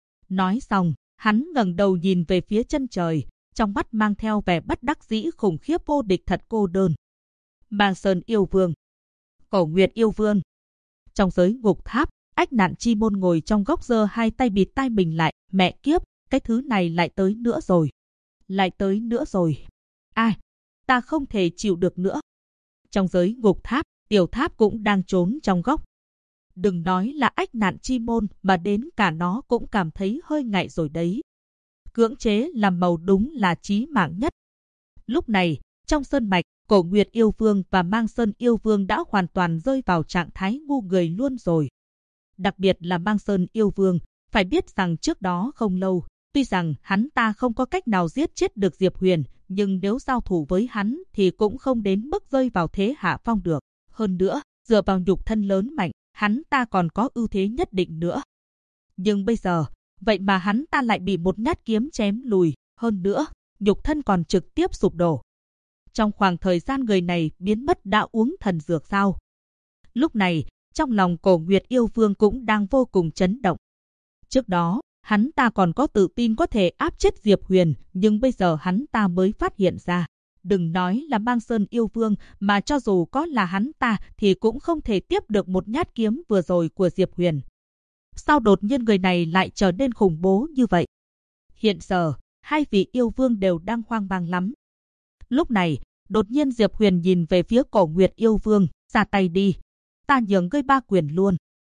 Nói xong, hắn ngẩng đầu nhìn về phía chân trời, trong mắt mang theo vẻ bất đắc dĩ khủng khiếp vô địch thật cô đơn. Mang Sơn yêu vương, Cổ Nguyệt yêu vương. Trong giới ngục tháp, Ách Nạn Chi Môn ngồi trong góc giơ hai tay bịt tai mình lại, mẹ kiếp, cái thứ này lại tới nữa rồi. Lại tới nữa rồi. Ai? Ta không thể chịu được nữa. Trong giới ngục tháp, Tiểu Tháp cũng đang trốn trong góc. Đừng nói là Ách Nạn Chi Môn mà đến cả nó cũng cảm thấy hơi ngại rồi đấy. Cưỡng chế làm màu đúng là chí mạng nhất. Lúc này, trong sơn mạch, Cổ Nguyệt yêu vương và Mang Sơn yêu vương đã hoàn toàn rơi vào trạng thái ngu người luôn rồi. Đặc biệt là Mang Sơn yêu vương, phải biết rằng trước đó không lâu, tuy rằng hắn ta không có cách nào giết chết được Diệp Huyền, nhưng nếu giao thủ với hắn thì cũng không đến mức rơi vào thế hạ phong được. Hơn nữa, dựa vào nhục thân lớn mạnh, hắn ta còn có ưu thế nhất định nữa. Nhưng bây giờ, vậy mà hắn ta lại bị một nhát kiếm chém lùi, hơn nữa, nhục thân còn trực tiếp sụp đổ. Trong khoảng thời gian người này biến mất đã uống thần dược sao? Lúc này, trong lòng Cổ Nguyệt yêu vương cũng đang vô cùng chấn động. Trước đó, hắn ta còn có tự tin có thể áp chết Diệp Huyền, nhưng bây giờ hắn ta mới phát hiện ra. Đừng nói là Mang Sơn yêu vương, mà cho dù có là hắn ta thì cũng không thể tiếp được một nhát kiếm vừa rồi của Diệp Huyền. Sao đột nhiên người này lại trở nên khủng bố như vậy? Hiện giờ, hai vị yêu vương đều đang hoang mang lắm. Lúc này, đột nhiên Diệp Huyền nhìn về phía Cổ Nguyệt yêu vương, ra tay đi. Ta nhường ngươi 3 quyền luôn.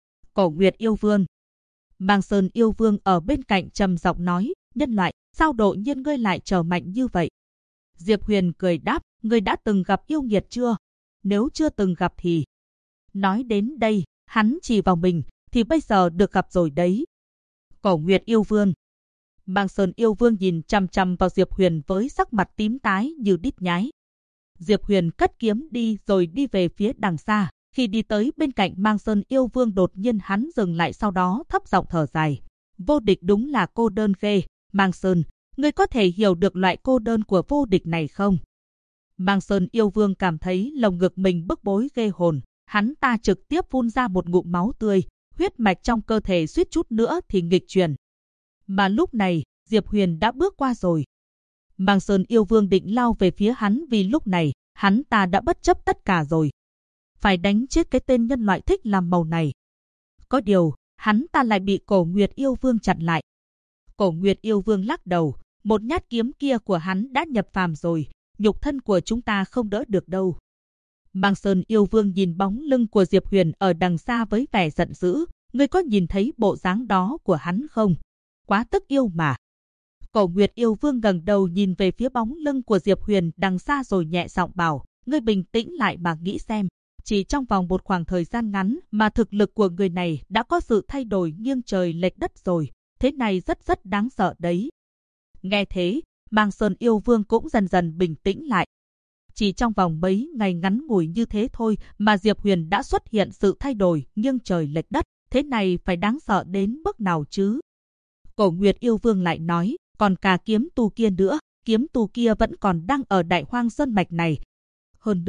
Cổ Nguyệt yêu vương. Mang Sơn yêu vương ở bên cạnh trầm giọng nói, nhân loại, sao đột nhiên ngươi lại trở mạnh như vậy? Diệp Huyền cười đáp, ngươi đã từng gặp yêu nghiệt chưa? Nếu chưa từng gặp thì... Nói đến đây, hắn chỉ vào mình, thì bây giờ được gặp rồi đấy. Cổ Nguyệt yêu vương. Mang Sơn yêu vương nhìn chằm chằm vào Diệp Huyền với sắc mặt tím tái như đít nhái. Diệp Huyền cất kiếm đi rồi đi về phía đằng xa. Khi đi tới bên cạnh Mang Sơn yêu vương đột nhiên hắn dừng lại, sau đó thấp giọng thở dài. Vô địch đúng là cô đơn ghê. Mang Sơn, ngươi có thể hiểu được loại cô đơn của vô địch này không? Mang Sơn yêu vương cảm thấy lồng ngực mình bức bối ghê hồn. Hắn ta trực tiếp phun ra một ngụm máu tươi, huyết mạch trong cơ thể suýt chút nữa thì nghịch chuyển. Mà lúc này, Diệp Huyền đã bước qua rồi. Mang Sơn yêu vương định lao về phía hắn vì lúc này, hắn ta đã bất chấp tất cả rồi. Phải đánh chết cái tên nhân loại thích làm màu này. Có điều, hắn ta lại bị Cổ Nguyệt yêu vương chặn lại. Cổ Nguyệt yêu vương lắc đầu, một nhát kiếm kia của hắn đã nhập phàm rồi, nhục thân của chúng ta không đỡ được đâu. Mang Sơn yêu vương nhìn bóng lưng của Diệp Huyền ở đằng xa với vẻ giận dữ, ngươi có nhìn thấy bộ dáng đó của hắn không? Quá tức yêu mà. Cổ Nguyệt yêu vương ngẩng đầu nhìn về phía bóng lưng của Diệp Huyền đằng xa rồi nhẹ giọng bảo, ngươi bình tĩnh lại mà nghĩ xem. Chỉ trong vòng một khoảng thời gian ngắn mà thực lực của người này đã có sự thay đổi nghiêng trời lệch đất rồi. Thế này rất đáng sợ đấy. Nghe thế, Mang Sơn yêu vương cũng dần dần bình tĩnh lại. Chỉ trong vòng mấy ngày ngắn ngủi như thế thôi mà Diệp Huyền đã xuất hiện sự thay đổi nghiêng trời lệch đất. Thế này phải đáng sợ đến mức nào chứ? Cổ Nguyệt yêu vương lại nói, còn cả kiếm tu kia nữa, kiếm tu kia vẫn còn đang ở Đại Hoang Sơn mạch này. Hơn nữa,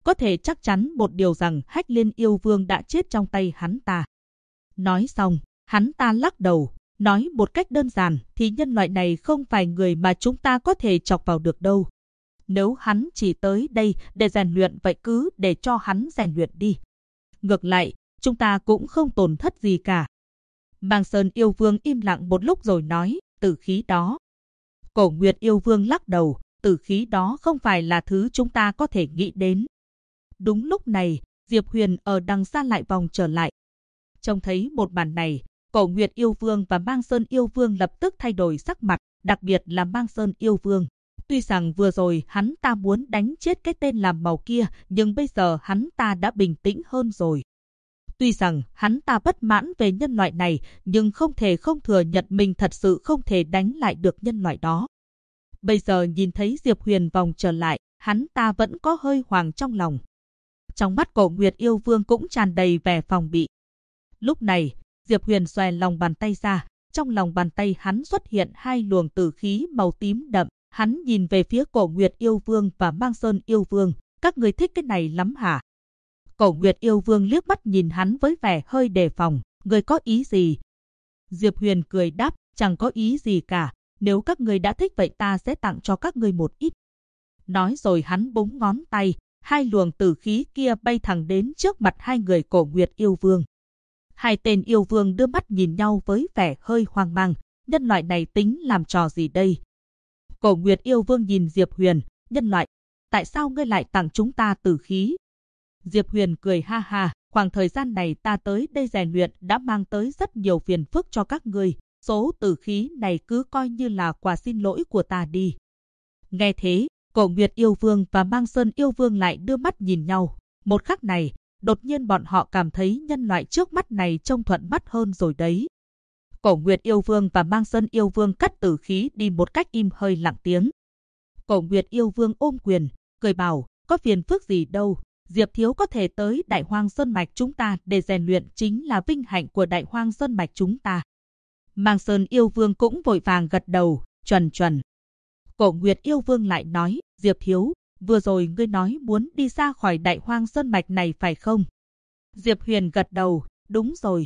có thể chắc chắn một điều rằng Hách Liên yêu vương đã chết trong tay hắn ta. Nói xong, hắn ta lắc đầu, nói một cách đơn giản thì nhân loại này không phải người mà chúng ta có thể chọc vào được đâu. Nếu hắn chỉ tới đây để rèn luyện vậy cứ để cho hắn rèn luyện đi. Ngược lại, chúng ta cũng không tổn thất gì cả. Mang Sơn yêu vương im lặng một lúc rồi nói, tử khí đó. Cổ Nguyệt yêu vương lắc đầu, tử khí đó không phải là thứ chúng ta có thể nghĩ đến. Đúng lúc này, Diệp Huyền ở đằng xa lại vòng trở lại. Trông thấy một màn này, Cổ Nguyệt yêu vương và Mang Sơn yêu vương lập tức thay đổi sắc mặt, đặc biệt là Mang Sơn yêu vương. Tuy rằng vừa rồi hắn ta muốn đánh chết cái tên làm màu kia, nhưng bây giờ hắn ta đã bình tĩnh hơn rồi. Tuy rằng hắn ta bất mãn về nhân loại này, nhưng không thể không thừa nhận mình thật sự không thể đánh lại được nhân loại đó. Bây giờ nhìn thấy Diệp Huyền vòng trở lại, hắn ta vẫn có hơi hoang trong lòng. Trong mắt Cổ Nguyệt yêu vương cũng tràn đầy vẻ phòng bị. Lúc này, Diệp Huyền xòe lòng bàn tay ra, trong lòng bàn tay hắn xuất hiện hai luồng tử khí màu tím đậm. Hắn nhìn về phía Cổ Nguyệt yêu vương và Mang Sơn yêu vương, các người thích cái này lắm hả? Cổ Nguyệt yêu vương liếc mắt nhìn hắn với vẻ hơi đề phòng, người có ý gì? Diệp Huyền cười đáp, chẳng có ý gì cả, nếu các người đã thích vậy ta sẽ tặng cho các người một ít. Nói rồi hắn búng ngón tay, hai luồng tử khí kia bay thẳng đến trước mặt hai người Cổ Nguyệt yêu vương. Hai tên yêu vương đưa mắt nhìn nhau với vẻ hơi hoang mang, nhân loại này tính làm trò gì đây? Cổ Nguyệt yêu vương nhìn Diệp Huyền, nhân loại, tại sao ngươi lại tặng chúng ta tử khí? Diệp Huyền cười ha ha, khoảng thời gian này ta tới đây rèn luyện đã mang tới rất nhiều phiền phức cho các ngươi, số tử khí này cứ coi như là quà xin lỗi của ta đi. Nghe thế, Cổ Nguyệt yêu vương và Mang Sơn yêu vương lại đưa mắt nhìn nhau, một khắc này, đột nhiên bọn họ cảm thấy nhân loại trước mắt này trông thuận mắt hơn rồi đấy. Cổ Nguyệt yêu vương và Mang Sơn yêu vương cắt tử khí đi một cách im hơi lặng tiếng. Cổ Nguyệt yêu vương ôm quyền, cười bảo, có phiền phức gì đâu, Diệp thiếu có thể tới Đại Hoang Sơn mạch chúng ta để rèn luyện chính là vinh hạnh của Đại Hoang Sơn mạch chúng ta. Mang Sơn yêu vương cũng vội vàng gật đầu, chuẩn. Cổ Nguyệt yêu vương lại nói, Diệp thiếu, vừa rồi ngươi nói muốn đi ra khỏi Đại Hoang Sơn mạch này phải không? Diệp Huyền gật đầu, đúng rồi.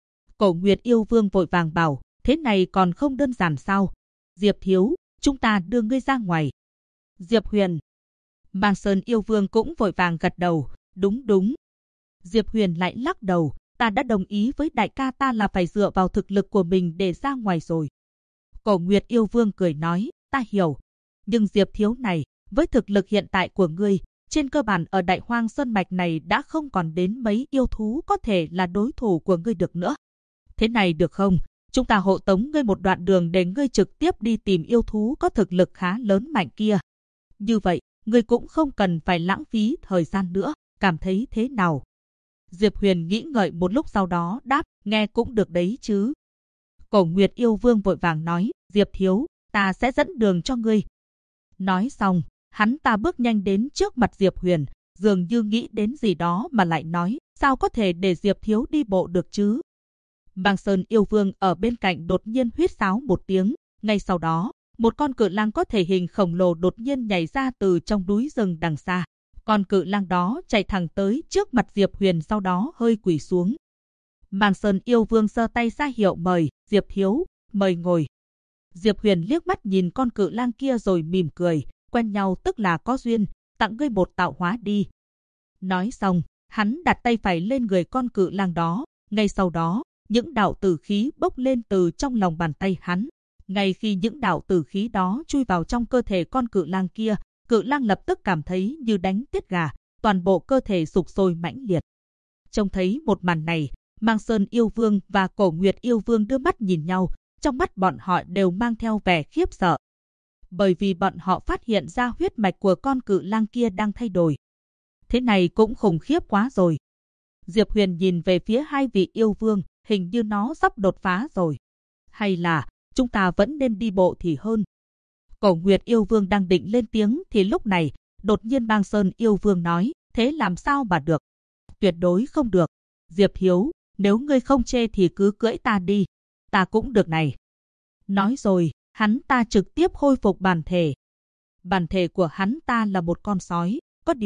Cổ Nguyệt yêu vương vội vàng bảo, thế này còn không đơn giản sao? Diệp thiếu, chúng ta đưa ngươi ra ngoài. Diệp Huyền. Mang Sơn yêu vương cũng vội vàng gật đầu, đúng. Diệp Huyền lại lắc đầu, ta đã đồng ý với đại ca ta là phải dựa vào thực lực của mình để ra ngoài rồi. Cổ Nguyệt yêu vương cười nói, ta hiểu. Nhưng Diệp thiếu này, với thực lực hiện tại của ngươi, trên cơ bản ở Đại Hoang Sơn mạch này đã không còn đến mấy yêu thú có thể là đối thủ của ngươi được nữa. Thế này được không? Chúng ta hộ tống ngươi một đoạn đường để ngươi trực tiếp đi tìm yêu thú có thực lực khá lớn mạnh kia. Như vậy, ngươi cũng không cần phải lãng phí thời gian nữa, cảm thấy thế nào? Diệp Huyền nghĩ ngợi một lúc sau đó đáp, nghe cũng được đấy chứ. Cổ Nguyệt yêu vương vội vàng nói, Diệp thiếu, ta sẽ dẫn đường cho ngươi. Nói xong, hắn ta bước nhanh đến trước mặt Diệp Huyền, dường như nghĩ đến gì đó mà lại nói, sao có thể để Diệp thiếu đi bộ được chứ? Mang Sơn yêu vương ở bên cạnh đột nhiên huýt sáo một tiếng, ngay sau đó, một con cự lang có thể hình khổng lồ đột nhiên nhảy ra từ trong núi rừng đằng xa. Con cự lang đó chạy thẳng tới trước mặt Diệp Huyền sau đó hơi quỳ xuống. Mang Sơn yêu vương giơ tay ra hiệu mời, Diệp thiếu, mời ngồi. Diệp Huyền liếc mắt nhìn con cự lang kia rồi mỉm cười, quen nhau tức là có duyên, tặng ngươi một tạo hóa đi. Nói xong, hắn đặt tay phải lên người con cự lang đó, ngay sau đó, những đạo tử khí bốc lên từ trong lòng bàn tay hắn. Ngay khi những đạo tử khí đó chui vào trong cơ thể con cự lang kia, cự lang lập tức cảm thấy như đánh tiết gà, toàn bộ cơ thể sục sôi mãnh liệt. Trông thấy một màn này, Mang Sơn yêu vương và Cổ Nguyệt yêu vương đưa mắt nhìn nhau, trong mắt bọn họ đều mang theo vẻ khiếp sợ. Bởi vì bọn họ phát hiện ra huyết mạch của con cự lang kia đang thay đổi. Thế này cũng khủng khiếp quá rồi. Diệp Huyền nhìn về phía hai vị yêu vương, hình như nó sắp đột phá rồi. Hay là chúng ta vẫn nên đi bộ thì hơn. Cổ Nguyệt yêu vương đang định lên tiếng thì lúc này, đột nhiên Mang Sơn yêu vương nói, thế làm sao mà được? Tuyệt đối không được. Diệp thiếu, nếu ngươi không chê thì cứ cưỡi ta đi. Ta cũng được này. Nói rồi, hắn ta trực tiếp khôi phục bản thể. Bản thể của hắn ta là một con sói, có điều,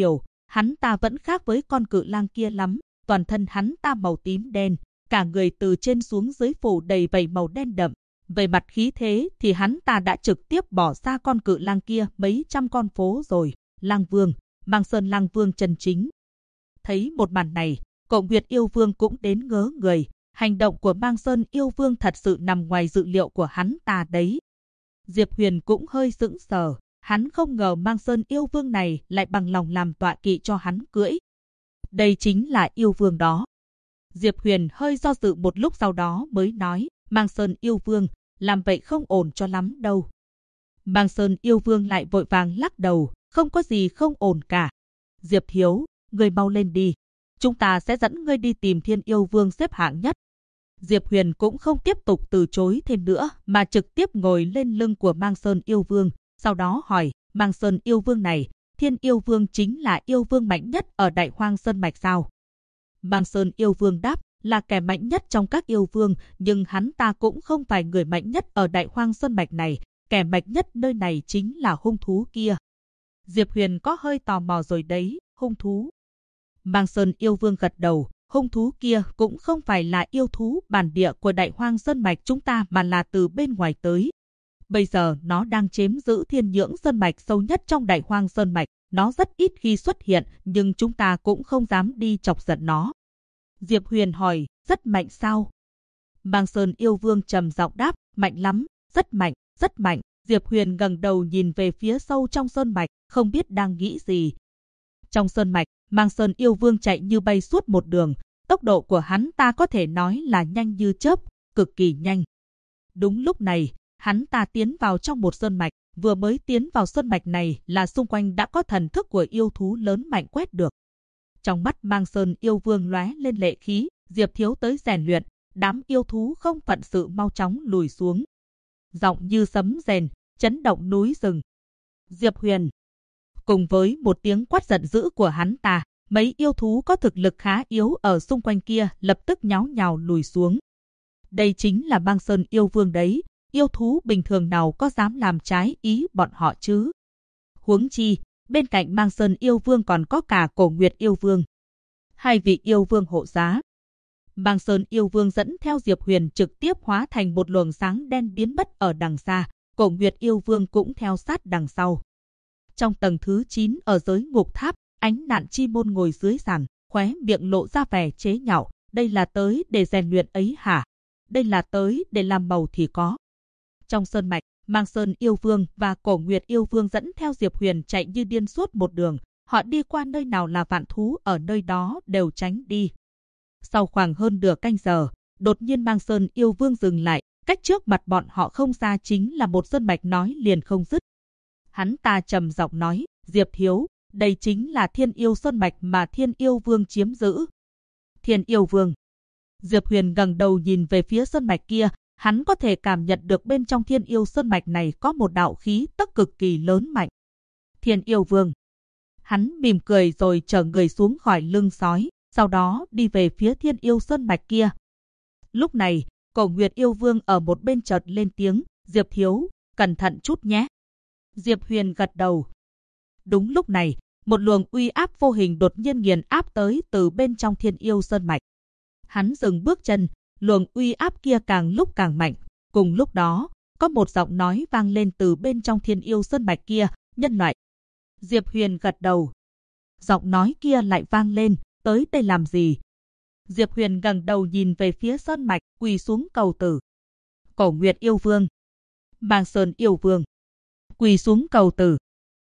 hắn ta vẫn khác với con cự lang kia lắm, toàn thân hắn ta màu tím đen, cả người từ trên xuống dưới phủ đầy vảy màu đen đậm. Về mặt khí thế thì hắn ta đã trực tiếp bỏ xa con cự lang kia mấy trăm con phố rồi. Lang Vương, Mang Sơn Lang Vương chân chính. Thấy một màn này, Cổ Nguyệt Yêu Vương cũng đến ngớ người. Hành động của Mang Sơn Yêu Vương thật sự nằm ngoài dự liệu của hắn ta đấy. Diệp Huyền cũng hơi sững sờ. Hắn không ngờ Mang Sơn Yêu Vương này lại bằng lòng làm tọa kỵ cho hắn cưỡi. Đây chính là yêu vương đó. Diệp Huyền hơi do dự một lúc sau đó mới nói, Mang Sơn Yêu Vương, làm vậy không ổn cho lắm đâu. Mang Sơn Yêu Vương lại vội vàng lắc đầu, không có gì không ổn cả. Diệp Thiếu, ngươi mau lên đi. Chúng ta sẽ dẫn ngươi đi tìm Thiên Yêu Vương xếp hạng nhất. Diệp Huyền cũng không tiếp tục từ chối thêm nữa, mà trực tiếp ngồi lên lưng của Mang Sơn Yêu Vương. Sau đó hỏi, Mang Sơn Yêu Vương này, Thiên Yêu Vương chính là yêu vương mạnh nhất ở Đại Hoang Sơn Mạch sao? Mang Sơn Yêu Vương đáp, là kẻ mạnh nhất trong các yêu vương, nhưng hắn ta cũng không phải người mạnh nhất ở Đại Hoang Sơn Mạch này. Kẻ mạnh nhất nơi này chính là hung thú kia. Diệp Huyền có hơi tò mò rồi đấy, hung thú. Mang Sơn Yêu Vương gật đầu, hung thú kia cũng không phải là yêu thú bản địa của Đại Hoang Sơn Mạch chúng ta mà là từ bên ngoài tới. Bây giờ nó đang chiếm giữ Thiên Nhưỡng Sơn Mạch sâu nhất trong Đại Hoang Sơn Mạch. Nó rất ít khi xuất hiện, nhưng chúng ta cũng không dám đi chọc giận nó. Diệp Huyền hỏi, rất mạnh sao? Mang Sơn Yêu Vương trầm giọng đáp, mạnh lắm, rất mạnh, rất mạnh. Diệp Huyền ngẩng đầu nhìn về phía sâu trong Sơn Mạch, không biết đang nghĩ gì. Trong Sơn Mạch, Mang Sơn Yêu Vương chạy như bay suốt một đường. Tốc độ của hắn ta có thể nói là nhanh như chớp, cực kỳ nhanh. Đúng lúc này, hắn ta tiến vào trong một sơn mạch, vừa mới tiến vào sơn mạch này là xung quanh đã có thần thức của yêu thú lớn mạnh quét được. Trong mắt Mang Sơn Yêu Vương lóe lên lệ khí, Diệp Thiếu tới rèn luyện, đám yêu thú không phận sự mau chóng lùi xuống. Giọng như sấm rền, chấn động núi rừng. Diệp Huyền. Cùng với một tiếng quát giận dữ của hắn ta, mấy yêu thú có thực lực khá yếu ở xung quanh kia lập tức nháo nhào lùi xuống. Đây chính là Mang Sơn Yêu Vương đấy. Yêu thú bình thường nào có dám làm trái ý bọn họ chứ? Huống chi, bên cạnh Mang Sơn Yêu Vương còn có cả Cổ Nguyệt Yêu Vương. Hai vị yêu vương hộ giá. Mang Sơn Yêu Vương dẫn theo Diệp Huyền trực tiếp hóa thành một luồng sáng đen biến mất ở đằng xa. Cổ Nguyệt Yêu Vương cũng theo sát đằng sau. Trong tầng thứ 9 ở giới ngục tháp, Ánh Nạn Chi Môn ngồi dưới sàn, khóe miệng lộ ra vẻ chế nhạo. Đây là tới để rèn luyện ấy hả? Đây là tới để làm màu thì có. Trong sơn mạch, Mang Sơn Yêu Vương và Cổ Nguyệt Yêu Vương dẫn theo Diệp Huyền chạy như điên suốt một đường. Họ đi qua nơi nào là vạn thú ở nơi đó đều tránh đi. Sau khoảng hơn nửa canh giờ, đột nhiên Mang Sơn Yêu Vương dừng lại. Cách trước mặt bọn họ không xa chính là một sơn mạch nói liền không dứt. Hắn ta trầm giọng nói, Diệp Thiếu, đây chính là Thiên Yêu Sơn Mạch mà Thiên Yêu Vương chiếm giữ. Thiên Yêu Vương. Diệp Huyền ngẩng đầu nhìn về phía sơn mạch kia. Hắn có thể cảm nhận được bên trong Thiên Yêu Sơn Mạch này có một đạo khí tức cực kỳ lớn mạnh. Thiên Yêu Vương. Hắn mỉm cười rồi chở người xuống khỏi lưng sói, sau đó đi về phía Thiên Yêu Sơn Mạch kia. Lúc này, Cổ Nguyệt Yêu Vương ở một bên chợt lên tiếng, Diệp Thiếu, cẩn thận chút nhé. Diệp Huyền gật đầu. Đúng lúc này, một luồng uy áp vô hình đột nhiên nghiền áp tới từ bên trong Thiên Yêu Sơn Mạch. Hắn dừng bước chân. Luồng uy áp kia càng lúc càng mạnh. Cùng lúc đó, có một giọng nói vang lên từ bên trong Thiên Yêu Sơn Mạch kia, nhân loại. Diệp Huyền gật đầu. Giọng nói kia lại vang lên, tới đây làm gì? Diệp Huyền ngẩng đầu nhìn về phía sơn mạch, quỳ xuống cầu tử. Cổ Nguyệt Yêu Vương. Mang Sơn Yêu Vương. Quỳ xuống cầu tử.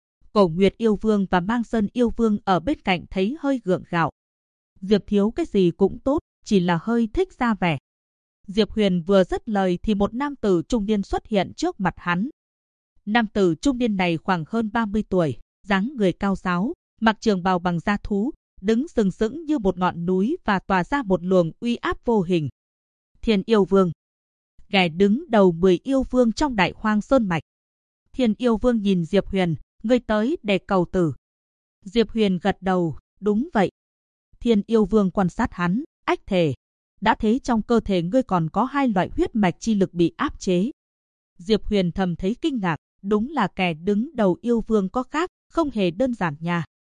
Cổ Nguyệt Yêu Vương và Mang Sơn Yêu Vương ở bên cạnh thấy hơi gượng gạo. Diệp Thiếu cái gì cũng tốt, chỉ là hơi thích ra vẻ. Diệp Huyền vừa dứt lời thì một nam tử trung niên xuất hiện trước mặt hắn. Nam tử trung niên này khoảng hơn 30 tuổi, dáng người cao ráo, mặc trường bào bằng da thú, đứng sừng sững như một ngọn núi và tỏa ra một luồng uy áp vô hình. Thiên Yêu Vương. Kẻ đứng đầu 10 yêu vương trong Đại Hoang Sơn Mạch. Thiên Yêu Vương nhìn Diệp Huyền, ngươi tới để cầu tử. Diệp Huyền gật đầu, đúng vậy. Thiên Yêu Vương quan sát hắn, ách thề. Đã thế trong cơ thể ngươi còn có 2 loại huyết mạch chi lực bị áp chế. Diệp Huyền thầm thấy kinh ngạc, đúng là kẻ đứng đầu yêu vương có khác, không hề đơn giản nha.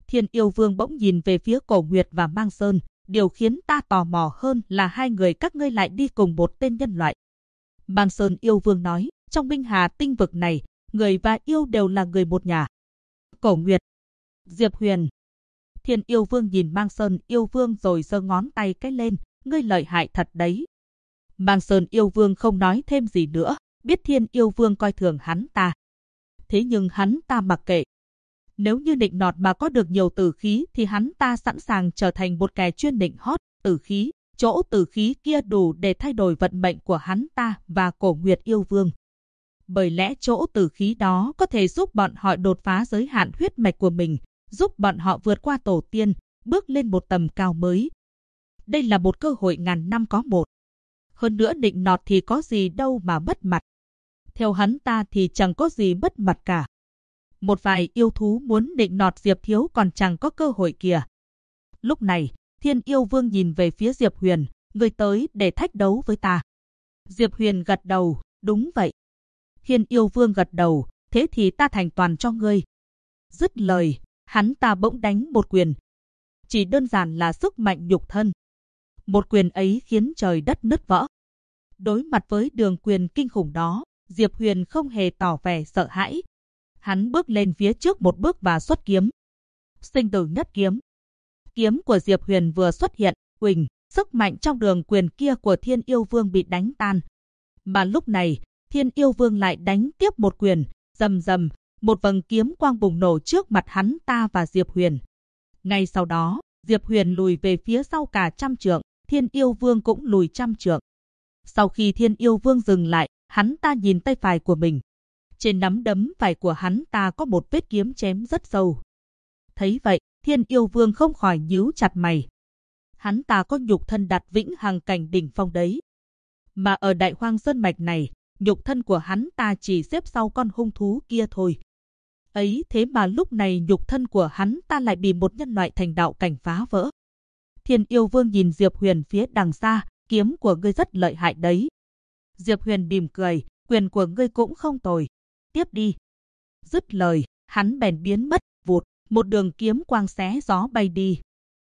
Thiên Yêu Vương bỗng nhìn về phía Cổ Nguyệt và Mang Sơn, điều khiến ta tò mò hơn là hai người các ngươi lại đi cùng một tên nhân loại. Mang Sơn Yêu Vương nói, trong Minh Hà tinh vực này, người và yêu đều là người một nhà. Cổ Nguyệt, Diệp Huyền. Thiên Yêu Vương nhìn Mang Sơn Yêu Vương rồi giơ ngón tay cái lên, ngươi lợi hại thật đấy. Mang Sơn Yêu Vương không nói thêm gì nữa, biết Thiên Yêu Vương coi thường hắn ta. Thế nhưng hắn ta mặc kệ. Nếu như nịnh nọt mà có được nhiều tử khí thì hắn ta sẵn sàng trở thành một kẻ chuyên nịnh hót tử khí. Chỗ tử khí kia đủ để thay đổi vận mệnh của hắn ta và Cổ Nguyệt Yêu Vương. Bởi lẽ chỗ tử khí đó có thể giúp bọn họ đột phá giới hạn huyết mạch của mình, giúp bọn họ vượt qua tổ tiên, bước lên một tầm cao mới. Đây là một cơ hội ngàn năm có một. Hơn nữa nịnh nọt thì có gì đâu mà mất mặt. Theo hắn ta thì chẳng có gì mất mặt cả. Một vài yêu thú muốn nịnh nọt Diệp Thiếu còn chẳng có cơ hội kìa. Lúc này, Thiên Yêu Vương nhìn về phía Diệp Huyền, ngươi tới để thách đấu với ta. Diệp Huyền gật đầu, đúng vậy. Thiên Yêu Vương gật đầu, thế thì ta thành toàn cho ngươi. Dứt lời, hắn ta bỗng đánh một quyền. Chỉ đơn giản là sức mạnh nhục thân. Một quyền ấy khiến trời đất nứt vỡ. Đối mặt với đường quyền kinh khủng đó, Diệp Huyền không hề tỏ vẻ sợ hãi. Hắn bước lên phía trước một bước và xuất kiếm. Sinh tử nhất kiếm. Kiếm của Diệp Huyền vừa xuất hiện, uỳnh, sức mạnh trong đường quyền kia của Thiên Yêu Vương bị đánh tan. Mà lúc này, Thiên Yêu Vương lại đánh tiếp một quyền, rầm rầm, một vầng kiếm quang bùng nổ trước mặt hắn ta và Diệp Huyền. Ngay sau đó, Diệp Huyền lùi về phía sau cả 100 trượng, Thiên Yêu Vương cũng lùi 100 trượng. Sau khi Thiên Yêu Vương dừng lại, hắn ta nhìn tay phải của mình. Trên nắm đấm phải của hắn ta có một vết kiếm chém rất sâu. Thấy vậy, Thiên Yêu Vương không khỏi nhíu chặt mày. Hắn ta có nhục thân đạt vĩnh hằng cảnh đỉnh phong đấy. Mà ở Đại Hoang Sơn Mạch này, nhục thân của hắn ta chỉ xếp sau con hung thú kia thôi. Ấy thế mà lúc này nhục thân của hắn ta lại bị một nhân loại thành đạo cảnh phá vỡ. Thiên Yêu Vương nhìn Diệp Huyền phía đằng xa, kiếm của ngươi rất lợi hại đấy. Diệp Huyền mỉm cười, quyền của ngươi cũng không tồi. Tiếp đi. Dứt lời, hắn bèn biến mất, vụt, một đường kiếm quang xé gió bay đi.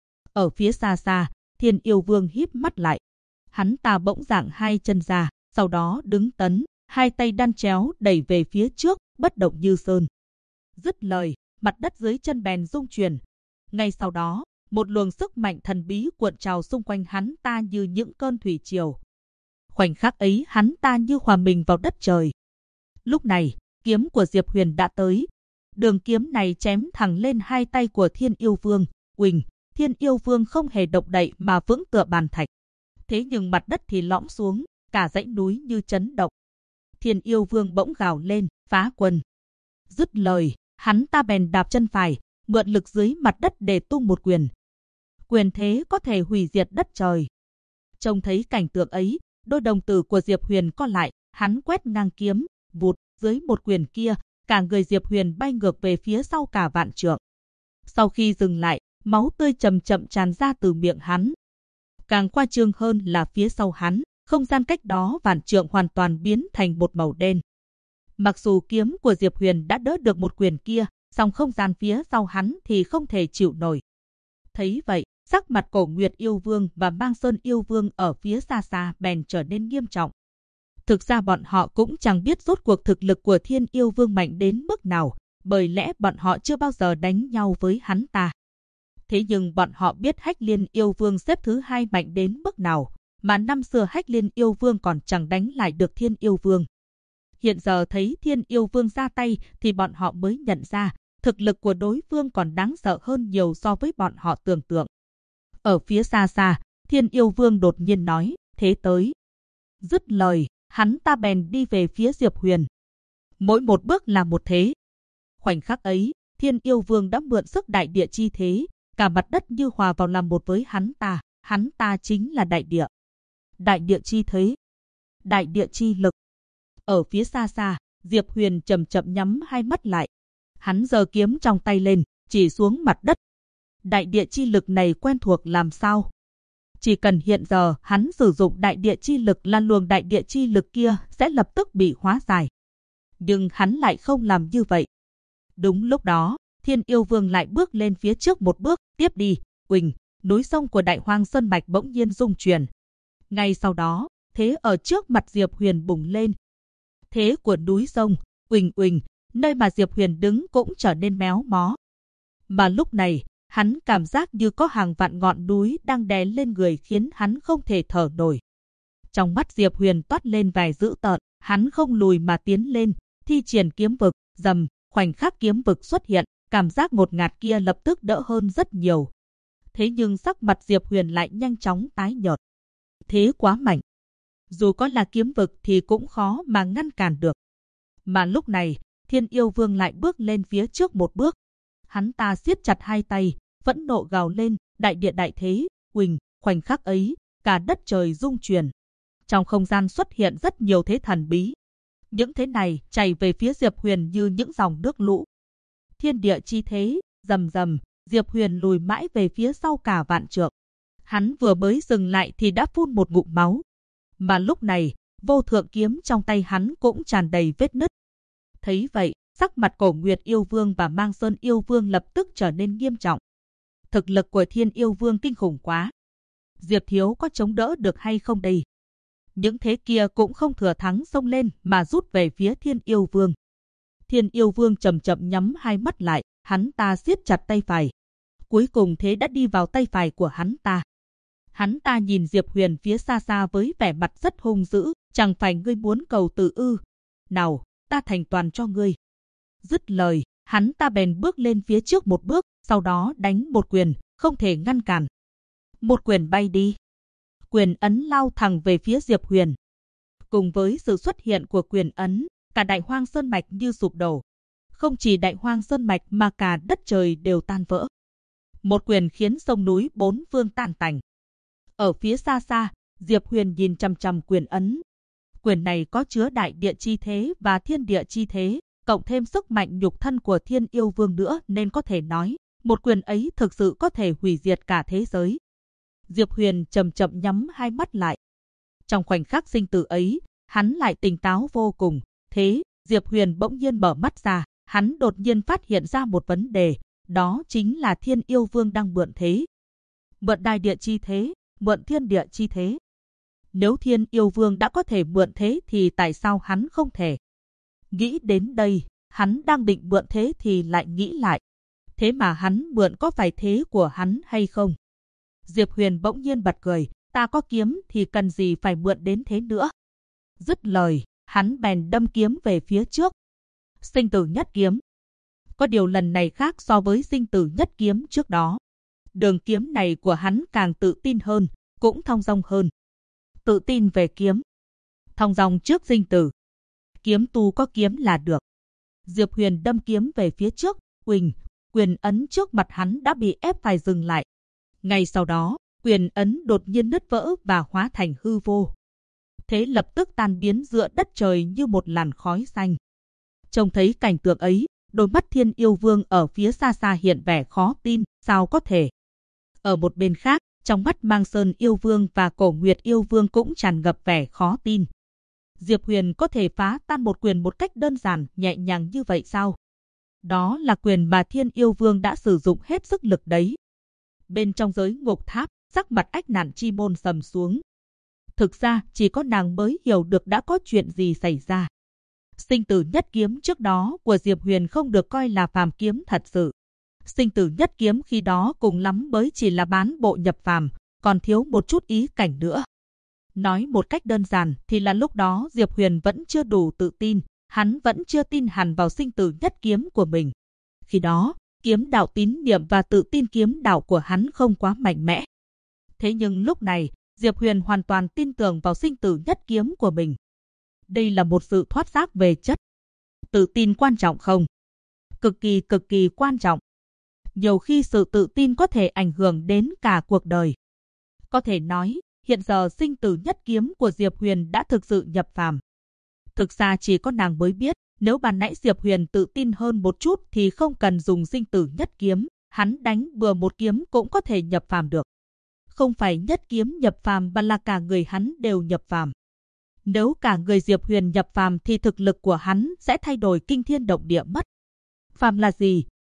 Ở phía xa xa, Thiên Yêu Vương híp mắt lại. Hắn ta bỗng giãng hai chân ra, sau đó đứng tấn, hai tay đan chéo đẩy về phía trước, bất động như sơn. Dứt lời, mặt đất dưới chân bèn rung chuyển. Ngay sau đó, một luồng sức mạnh thần bí cuộn trào xung quanh hắn ta như những cơn thủy triều. Khoảnh khắc ấy hắn ta như hòa mình vào đất trời. Lúc này, kiếm của Diệp Huyền đã tới. Đường kiếm này chém thẳng lên hai tay của Thiên Yêu Vương. Uỳnh, Thiên Yêu Vương không hề động đậy mà vững tựa bàn thạch. Thế nhưng mặt đất thì lõm xuống, cả dãy núi như chấn động. Thiên Yêu Vương bỗng gào lên, phá quân. Dứt lời, hắn ta bèn đạp chân phải, mượn lực dưới mặt đất để tung một quyền. Quyền thế có thể hủy diệt đất trời. Trông thấy cảnh tượng ấy, đôi đồng tử của Diệp Huyền co lại, hắn quét ngang kiếm, vụt, dưới một quyền kia, cả người Diệp Huyền bay ngược về phía sau cả vạn trượng. Sau khi dừng lại, máu tươi chậm chậm tràn ra từ miệng hắn. Càng khoa trương hơn là phía sau hắn, không gian cách đó vạn trượng hoàn toàn biến thành một màu đen. Mặc dù kiếm của Diệp Huyền đã đỡ được một quyền kia, song không gian phía sau hắn thì không thể chịu nổi. Thấy vậy, sắc mặt Cổ Nguyệt Yêu Vương và Mang Sơn Yêu Vương ở phía xa xa bèn trở nên nghiêm trọng. Thực ra bọn họ cũng chẳng biết rốt cuộc thực lực của Thiên Yêu Vương mạnh đến mức nào, bởi lẽ bọn họ chưa bao giờ đánh nhau với hắn ta. Thế nhưng bọn họ biết Hách Liên Yêu Vương xếp thứ 2 mạnh đến mức nào, mà năm xưa Hách Liên Yêu Vương còn chẳng đánh lại được Thiên Yêu Vương. Hiện giờ thấy Thiên Yêu Vương ra tay thì bọn họ mới nhận ra, thực lực của đối phương còn đáng sợ hơn nhiều so với bọn họ tưởng tượng. Ở phía xa xa, Thiên Yêu Vương đột nhiên nói, thế tới. Dứt lời, hắn ta bèn đi về phía Diệp Huyền. Mỗi một bước là một thế. Khoảnh khắc ấy, Thiên Yêu Vương đã mượn sức đại địa chi thế, cả mặt đất như hòa vào làm một với hắn ta chính là đại địa. Đại địa chi thế, đại địa chi lực. Ở phía xa xa, Diệp Huyền chậm chậm nhắm hai mắt lại. Hắn giơ kiếm trong tay lên, chỉ xuống mặt đất. Đại địa chi lực này quen thuộc làm sao? Chỉ cần hiện giờ hắn sử dụng đại địa chi lực là luồng đại địa chi lực kia sẽ lập tức bị hóa giải. Nhưng hắn lại không làm như vậy. Đúng lúc đó, Thiên Yêu Vương lại bước lên phía trước một bước, tiếp đi, uỳnh, núi sông của Đại Hoang Sơn Mạch bỗng nhiên rung chuyển. Ngay sau đó, thế ở trước mặt Diệp Huyền bùng lên. Thế của núi sông, uỳnh uỳnh, nơi mà Diệp Huyền đứng cũng trở nên méo mó. Mà lúc này, hắn cảm giác như có hàng vạn ngọn núi đang đè lên người khiến hắn không thể thở nổi. Trong mắt Diệp Huyền toát lên vẻ dữ tợn, hắn không lùi mà tiến lên, thi triển kiếm vực, rầm, khoảnh khắc kiếm vực xuất hiện, cảm giác ngột ngạt kia lập tức đỡ hơn rất nhiều. Thế nhưng sắc mặt Diệp Huyền lại nhanh chóng tái nhợt. Thế quá mạnh. Dù có là kiếm vực thì cũng khó mà ngăn cản được. Mà lúc này, Thiên Yêu Vương lại bước lên phía trước một bước. Hắn ta siết chặt hai tay, phẫn nộ gào lên, đại địa đại thế, uỳnh, khoảnh khắc ấy, cả đất trời rung chuyển. Trong không gian xuất hiện rất nhiều thế thần bí. Những thế này chảy về phía Diệp Huyền như những dòng nước lũ. Thiên địa chi thế, rầm rầm, Diệp Huyền lùi mãi về phía sau cả vạn trượng. Hắn vừa mới dừng lại thì đã phun một ngụm máu. Mà lúc này, vô thượng kiếm trong tay hắn cũng tràn đầy vết nứt. Thấy vậy, sắc mặt Cổ Nguyệt Yêu Vương và Mang Sơn Yêu Vương lập tức trở nên nghiêm trọng. Thực lực của Thiên Yêu Vương kinh khủng quá. Diệp Thiếu có chống đỡ được hay không đây? Những thế kia cũng không thừa thắng xông lên mà rút về phía Thiên Yêu Vương. Thiên Yêu Vương chậm chậm nhắm hai mắt lại, hắn ta siết chặt tay phải. Cuối cùng thế đã đi vào tay phải của hắn ta. Hắn ta nhìn Diệp Huyền phía xa xa với vẻ mặt rất hung dữ, chẳng phải ngươi muốn cầu tử ư? Nào, ta thành toàn cho ngươi. Dứt lời, hắn ta bèn bước lên phía trước một bước, sau đó đánh một quyền, không thể ngăn cản. Một quyền bay đi. Quyền ấn lao thẳng về phía Diệp Huyền. Cùng với sự xuất hiện của quyền ấn, cả Đại Hoang Sơn Mạch như sụp đổ. Không chỉ Đại Hoang Sơn Mạch mà cả đất trời đều tan vỡ. Một quyền khiến sông núi bốn phương tan tành. Ở phía xa xa, Diệp Huyền nhìn chằm chằm quyền ấn. Quyền này có chứa đại địa chi thế và thiên địa chi thế, cộng thêm sức mạnh nhục thân của Thiên Yêu Vương nữa nên có thể nói, một quyền ấy thực sự có thể hủy diệt cả thế giới. Diệp Huyền chậm chậm nhắm hai mắt lại. Trong khoảnh khắc sinh tử ấy, hắn lại tỉnh táo vô cùng. Thế, Diệp Huyền bỗng nhiên mở mắt ra, hắn đột nhiên phát hiện ra một vấn đề, đó chính là Thiên Yêu Vương đang mượn thế. Mượn đại địa chi thế, mượn thiên địa chi thế. Nếu Thiên Yêu Vương đã có thể mượn thế thì tại sao hắn không thể? Nghĩ đến đây, hắn đang định mượn thế thì lại nghĩ lại. Thế mà hắn mượn có phải thế của hắn hay không? Diệp Huyền bỗng nhiên bật cười, ta có kiếm thì cần gì phải mượn đến thế nữa. Dứt lời, hắn bèn đâm kiếm về phía trước. Sinh tử nhất kiếm. Có điều lần này khác so với sinh tử nhất kiếm trước đó. Đường kiếm này của hắn càng tự tin hơn, cũng thong dong hơn. Tự tin về kiếm. Thong dong trước sinh tử. Kiếm tu có kiếm là được. Diệp Huyền đâm kiếm về phía trước, uỳnh, quyền ấn trước mặt hắn đã bị ép phải dừng lại. Ngay sau đó, quyền ấn đột nhiên nứt vỡ và hóa thành hư vô. Thế lập tức tan biến giữa đất trời như một làn khói xanh. Trông thấy cảnh tượng ấy, đôi mắt Thiên Yêu Vương ở phía xa xa hiện vẻ khó tin, sao có thể. Ở một bên khác, trong mắt Mang Sơn Yêu Vương và Cổ Nguyệt Yêu Vương cũng tràn ngập vẻ khó tin. Diệp Huyền có thể phá tan một quyền một cách đơn giản, nhẹ nhàng như vậy sao? Đó là quyền mà Thiên Yêu Vương đã sử dụng hết sức lực đấy. Bên trong giới ngục tháp, sắc mặt Ách Nạn Chi Môn sầm xuống. Thực ra, chỉ có nàng mới hiểu được đã có chuyện gì xảy ra. Sinh tử nhất kiếm trước đó của Diệp Huyền không được coi là phàm kiếm thật sự. Sinh tử nhất kiếm khi đó cùng lắm mới chỉ là bán bộ nhập phàm, còn thiếu một chút ý cảnh nữa. Nói một cách đơn giản thì là lúc đó Diệp Huyền vẫn chưa đủ tự tin, hắn vẫn chưa tin hẳn vào sinh tử nhất kiếm của mình. Khi đó, kiếm đạo tín niệm và tự tin kiếm đạo của hắn không quá mạnh mẽ. Thế nhưng lúc này, Diệp Huyền hoàn toàn tin tưởng vào sinh tử nhất kiếm của mình. Đây là một sự thoát xác về chất. Tự tin quan trọng không? Cực kỳ quan trọng. Nhiều khi sự tự tin có thể ảnh hưởng đến cả cuộc đời. Có thể nói, hiện giờ sinh tử nhất kiếm của Diệp Huyền đã thực sự nhập phàm. Thực ra chỉ có nàng mới biết, nếu ban nãy Diệp Huyền tự tin hơn một chút thì không cần dùng sinh tử nhất kiếm, hắn đánh bừa một kiếm cũng có thể nhập phàm được. Không phải nhất kiếm nhập phàm mà là cả người hắn đều nhập phàm. Nếu cả người Diệp Huyền nhập phàm thì thực lực của hắn sẽ thay đổi kinh thiên động địa mất. Phàm là gì?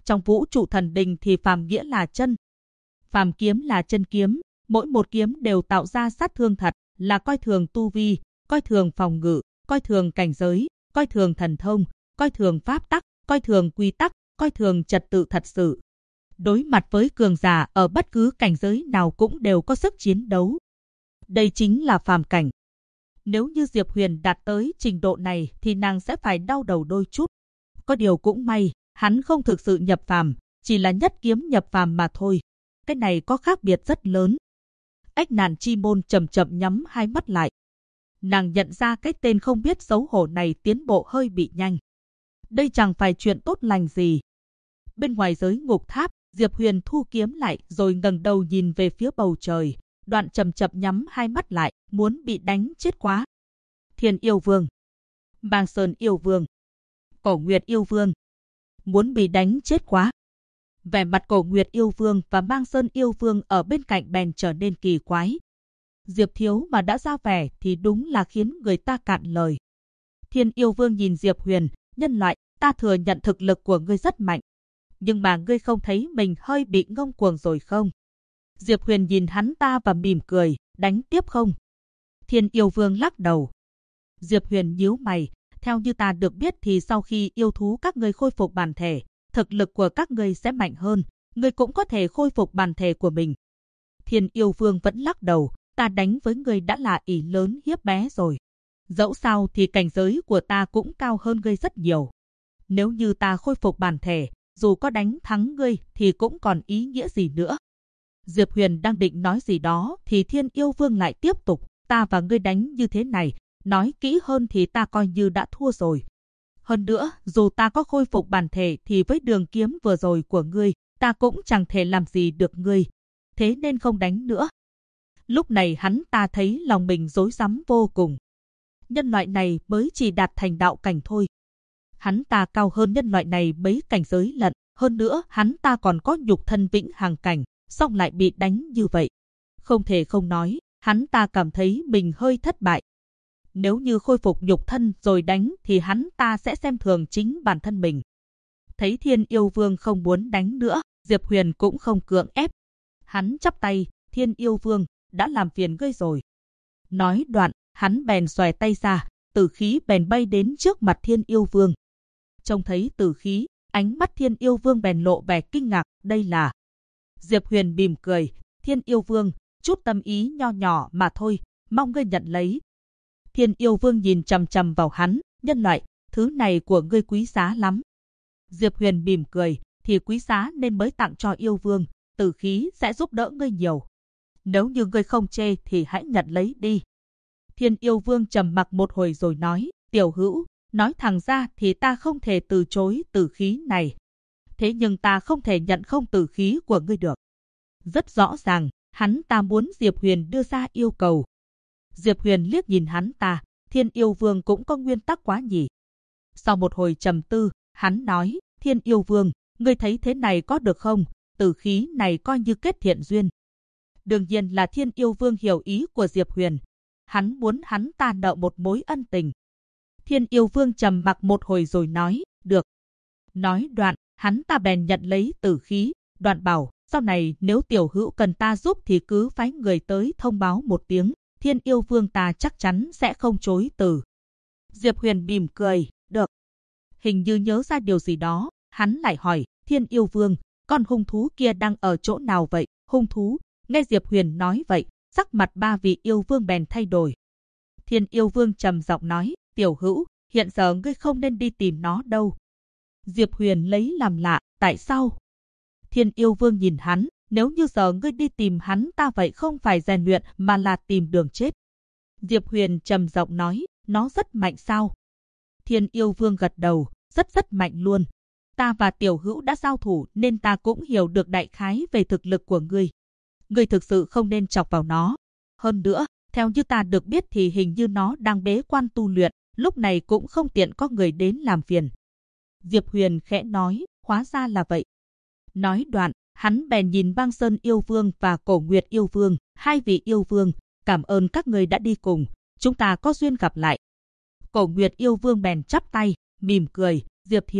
Trong vũ trụ thần đình thì phàm nghĩa là chân. Phàm kiếm là chân kiếm, mỗi một kiếm đều tạo ra sát thương thật, là coi thường tu vi, coi thường phòng ngự, coi thường cảnh giới, coi thường thần thông, coi thường pháp tắc, coi thường quy tắc, coi thường trật tự thật sự. Đối mặt với cường giả ở bất cứ cảnh giới nào cũng đều có sức chiến đấu. Đây chính là phàm cảnh. Nếu như Diệp Huyền đạt tới trình độ này thì nàng sẽ phải đau đầu đôi chút. Có điều cũng may, hắn không thực sự nhập phàm, chỉ là nhất kiếm nhập phàm mà thôi. Cái này có khác biệt rất lớn. Ách Nạn Chi Môn chậm chậm nhắm hai mắt lại. Nàng nhận ra cái tên không biết xấu hổ này tiến bộ hơi bị nhanh. Đây chẳng phải chuyện tốt lành gì. Bên ngoài giới ngục tháp, Diệp Huyền thu kiếm lại rồi ngẩng đầu nhìn về phía bầu trời. Đoạn chậm chậm nhắm hai mắt lại, muốn bị đánh chết quá. Thiên Yêu Vương, Bàng Sơn Yêu Vương, Cổ Nguyệt Yêu Vương, muốn bị đánh chết quá. Vẻ mặt Cổ Nguyệt Yêu Vương và Bàng Sơn Yêu Vương ở bên cạnh bèn trở nên kỳ quái. Diệp thiếu mà đã ra vẻ thì đúng là khiến người ta cạn lời. Thiên Yêu Vương nhìn Diệp Huyền, nhân loại, ta thừa nhận thực lực của ngươi rất mạnh. Nhưng mà ngươi không thấy mình hơi bị ngông cuồng rồi không? Diệp Huyền nhìn hắn ta và mỉm cười, đánh tiếp không? Thiên Yêu Vương lắc đầu. Diệp Huyền nhíu mày, theo như ta được biết thì sau khi yêu thú các ngươi khôi phục bản thể, thực lực của các ngươi sẽ mạnh hơn, ngươi cũng có thể khôi phục bản thể của mình. Thiên Yêu Vương vẫn lắc đầu, ta đánh với ngươi đã là ỷ lớn hiếp bé rồi. Dẫu sao thì cảnh giới của ta cũng cao hơn ngươi rất nhiều. Nếu như ta khôi phục bản thể, dù có đánh thắng ngươi thì cũng còn ý nghĩa gì nữa. Diệp Huyền đang định nói gì đó thì Thiên Yêu Vương lại tiếp tục, ta và ngươi đánh như thế này, nói kỹ hơn thì ta coi như đã thua rồi. Hơn nữa, dù ta có khôi phục bản thể thì với đường kiếm vừa rồi của ngươi, ta cũng chẳng thể làm gì được ngươi. Thế nên không đánh nữa. Lúc này hắn ta thấy lòng mình rối rắm vô cùng. Nhân loại này mới chỉ đạt thành đạo cảnh thôi. Hắn ta cao hơn nhân loại này mấy cảnh giới lận, hơn nữa hắn ta còn có nhục thân vĩnh hằng cảnh, xong lại bị đánh như vậy. Không thể không nói, hắn ta cảm thấy mình hơi thất bại. Nếu như khôi phục nhục thân rồi đánh thì hắn ta sẽ xem thường chính bản thân mình. Thấy Thiên Yêu Vương không muốn đánh nữa, Diệp Huyền cũng không cưỡng ép. Hắn chắp tay, Thiên Yêu Vương, đã làm phiền ngươi rồi. Nói đoạn, hắn bèn xòe tay ra, tử khí bèn bay đến trước mặt Thiên Yêu Vương. Trông thấy tử khí, ánh mắt Thiên Yêu Vương bèn lộ vẻ kinh ngạc, đây là... Diệp Huyền mỉm cười, Thiên Yêu Vương, chút tâm ý nho nhỏ mà thôi, mong ngươi nhận lấy. Thiên Yêu Vương nhìn chằm chằm vào hắn, nhân loại, thứ này của ngươi quý giá lắm. Diệp Huyền mỉm cười, thì quý giá nên mới tặng cho Yêu Vương, tử khí sẽ giúp đỡ ngươi nhiều. Nếu như ngươi không chê thì hãy nhận lấy đi. Thiên Yêu Vương trầm mặc một hồi rồi nói, tiểu hữu, nói thẳng ra thì ta không thể từ chối tử khí này. Thế nhưng ta không thể nhận không tử khí của ngươi được. Rất rõ ràng, hắn ta muốn Diệp Huyền đưa ra yêu cầu. Diệp Huyền liếc nhìn hắn ta, Thiên Yêu Vương cũng có nguyên tắc quá nhỉ. Sau một hồi trầm tư, hắn nói, Thiên Yêu Vương, ngươi thấy thế này có được không? Tử khí này coi như kết thiện duyên. Đương nhiên là Thiên Yêu Vương hiểu ý của Diệp Huyền. Hắn muốn hắn ta nợ một mối ân tình. Thiên Yêu Vương trầm mặc một hồi rồi nói, được. Nói đoạn, hắn ta bèn nhận lấy tử khí, đoạn bảo, sau này nếu tiểu hữu cần ta giúp thì cứ phái người tới thông báo một tiếng, Thiên Yêu Vương ta chắc chắn sẽ không chối từ. Diệp Huyền mỉm cười, được. Hình như nhớ ra điều gì đó, hắn lại hỏi, Thiên Yêu Vương, con hung thú kia đang ở chỗ nào vậy? Hung thú, nghe Diệp Huyền nói vậy, sắc mặt ba vị yêu vương bèn thay đổi. Thiên Yêu Vương trầm giọng nói, tiểu hữu, hiện giờ ngươi không nên đi tìm nó đâu. Diệp Huyền lấy làm lạ, tại sao? Thiên Yêu Vương nhìn hắn, nếu như giờ ngươi đi tìm hắn ta vậy không phải rèn luyện mà là tìm đường chết. Diệp Huyền trầm giọng nói, nó rất mạnh sao? Thiên Yêu Vương gật đầu, rất mạnh luôn. Ta và tiểu hữu đã giao thủ nên ta cũng hiểu được đại khái về thực lực của ngươi. Ngươi thực sự không nên chọc vào nó. Hơn nữa, theo như ta được biết thì hình như nó đang bế quan tu luyện, lúc này cũng không tiện có người đến làm phiền. Diệp Huyền khẽ nói, hóa ra là vậy. Nói đoạn, hắn bèn nhìn Bàng Sơn Yêu Vương và Cổ Nguyệt Yêu Vương, hai vị yêu vương, cảm ơn các người đã đi cùng, chúng ta có duyên gặp lại. Cổ Nguyệt Yêu Vương bèn chắp tay, mỉm cười, Diệp thiếu,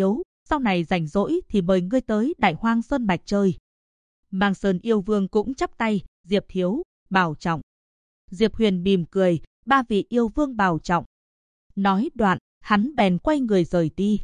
sau này rảnh rỗi thì mời ngươi tới Đại Hoang Sơn Mạch chơi. Mang Sơn yêu vương cũng chắp tay, Diệp thiếu, bảo trọng. Diệp Huyền mỉm cười, ba vị yêu vương bảo trọng. Nói đoạn, hắn bèn quay người rời đi.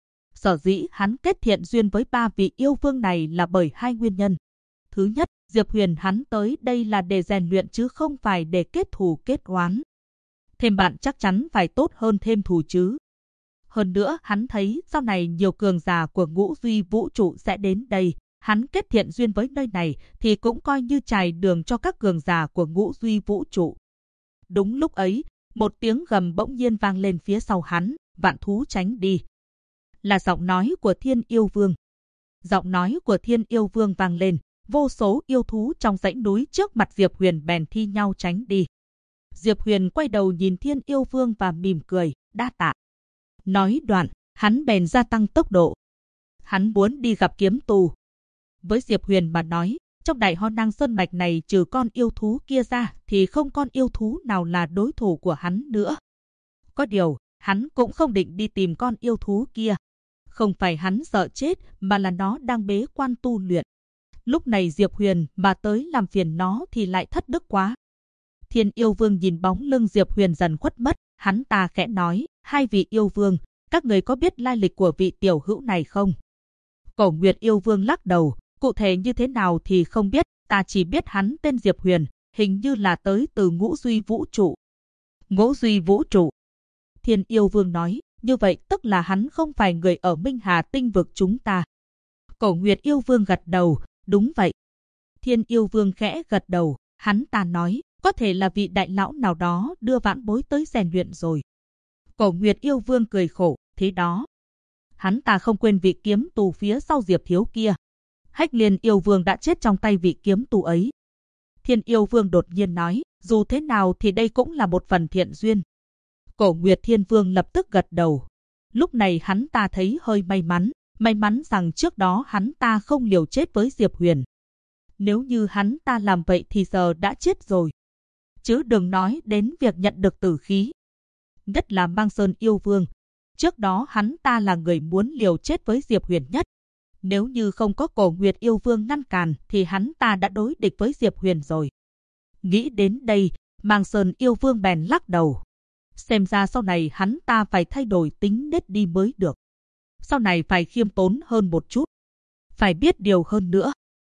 Sở dĩ hắn kết thiện duyên với ba vị yêu vương này là bởi hai nguyên nhân. Thứ nhất, Diệp Huyền hắn tới đây là để rèn luyện chứ không phải để kết thù kết oán. Thêm bạn chắc chắn phải tốt hơn thêm thù chứ. Hơn nữa hắn thấy sau này nhiều cường giả của ngũ duy vũ trụ sẽ đến đây. Hắn kết thiện duyên với nơi này thì cũng coi như trải đường cho các cường giả của ngũ duy vũ trụ. Đúng lúc ấy, một tiếng gầm bỗng nhiên vang lên phía sau hắn, vạn thú tránh đi. Là giọng nói của Thiên Yêu Vương. Giọng nói của Thiên Yêu Vương vang lên, vô số yêu thú trong dãy núi trước mặt Diệp Huyền bèn thi nhau tránh đi. Diệp Huyền quay đầu nhìn Thiên Yêu Vương và mỉm cười, đa tạ. Nói đoạn, hắn bèn gia tăng tốc độ. Hắn muốn đi gặp kiếm tù. Với Diệp Huyền mà nói, trong Đại Ho Năng Sơn Mạch này trừ con yêu thú kia ra thì không con yêu thú nào là đối thủ của hắn nữa. Có điều, hắn cũng không định đi tìm con yêu thú kia. Không phải hắn sợ chết mà là nó đang bế quan tu luyện. Lúc này Diệp Huyền mà tới làm phiền nó thì lại thất đức quá. Thiên Yêu Vương nhìn bóng lưng Diệp Huyền dần khuất mất, hắn ta khẽ nói, hai vị yêu vương, các người có biết lai lịch của vị tiểu hữu này không? Cổ Nguyệt Yêu Vương lắc đầu, cụ thể như thế nào thì không biết, ta chỉ biết hắn tên Diệp Huyền, hình như là tới từ ngũ duy vũ trụ. Ngũ duy vũ trụ. Thiên Yêu Vương nói, như vậy tức là hắn không phải người ở Minh Hà tinh vực chúng ta. Cổ Nguyệt Yêu Vương gật đầu, đúng vậy. Thiên Yêu Vương khẽ gật đầu, hắn ta nói, có thể là vị đại lão nào đó đưa vãn bối tới rèn luyện rồi. Cổ Nguyệt Yêu Vương cười khổ, thế đó. Hắn ta không quên vị kiếm tù phía sau Diệp thiếu kia. Hách Liên Yêu Vương đã chết trong tay vị kiếm tù ấy. Thiên Yêu Vương đột nhiên nói, dù thế nào thì đây cũng là một phần thiện duyên. Cổ Nguyệt Thiên Vương lập tức gật đầu. Lúc này hắn ta thấy hơi may mắn rằng trước đó hắn ta không liều chết với Diệp Huyền. Nếu như hắn ta làm vậy thì giờ đã chết rồi. Chứ đừng nói đến việc nhận được tử khí. Nhất là Mang Sơn Yêu Vương. Trước đó hắn ta là người muốn liều chết với Diệp Huyền nhất. Nếu như không có Cổ Nguyệt Yêu Vương ngăn cản thì hắn ta đã đối địch với Diệp Huyền rồi. Nghĩ đến đây, Mang Sơn Yêu Vương bèn lắc đầu. Xem ra sau này hắn ta phải thay đổi tính nết đi mới được. Sau này phải khiêm tốn hơn một chút. Phải biết điều hơn nữa.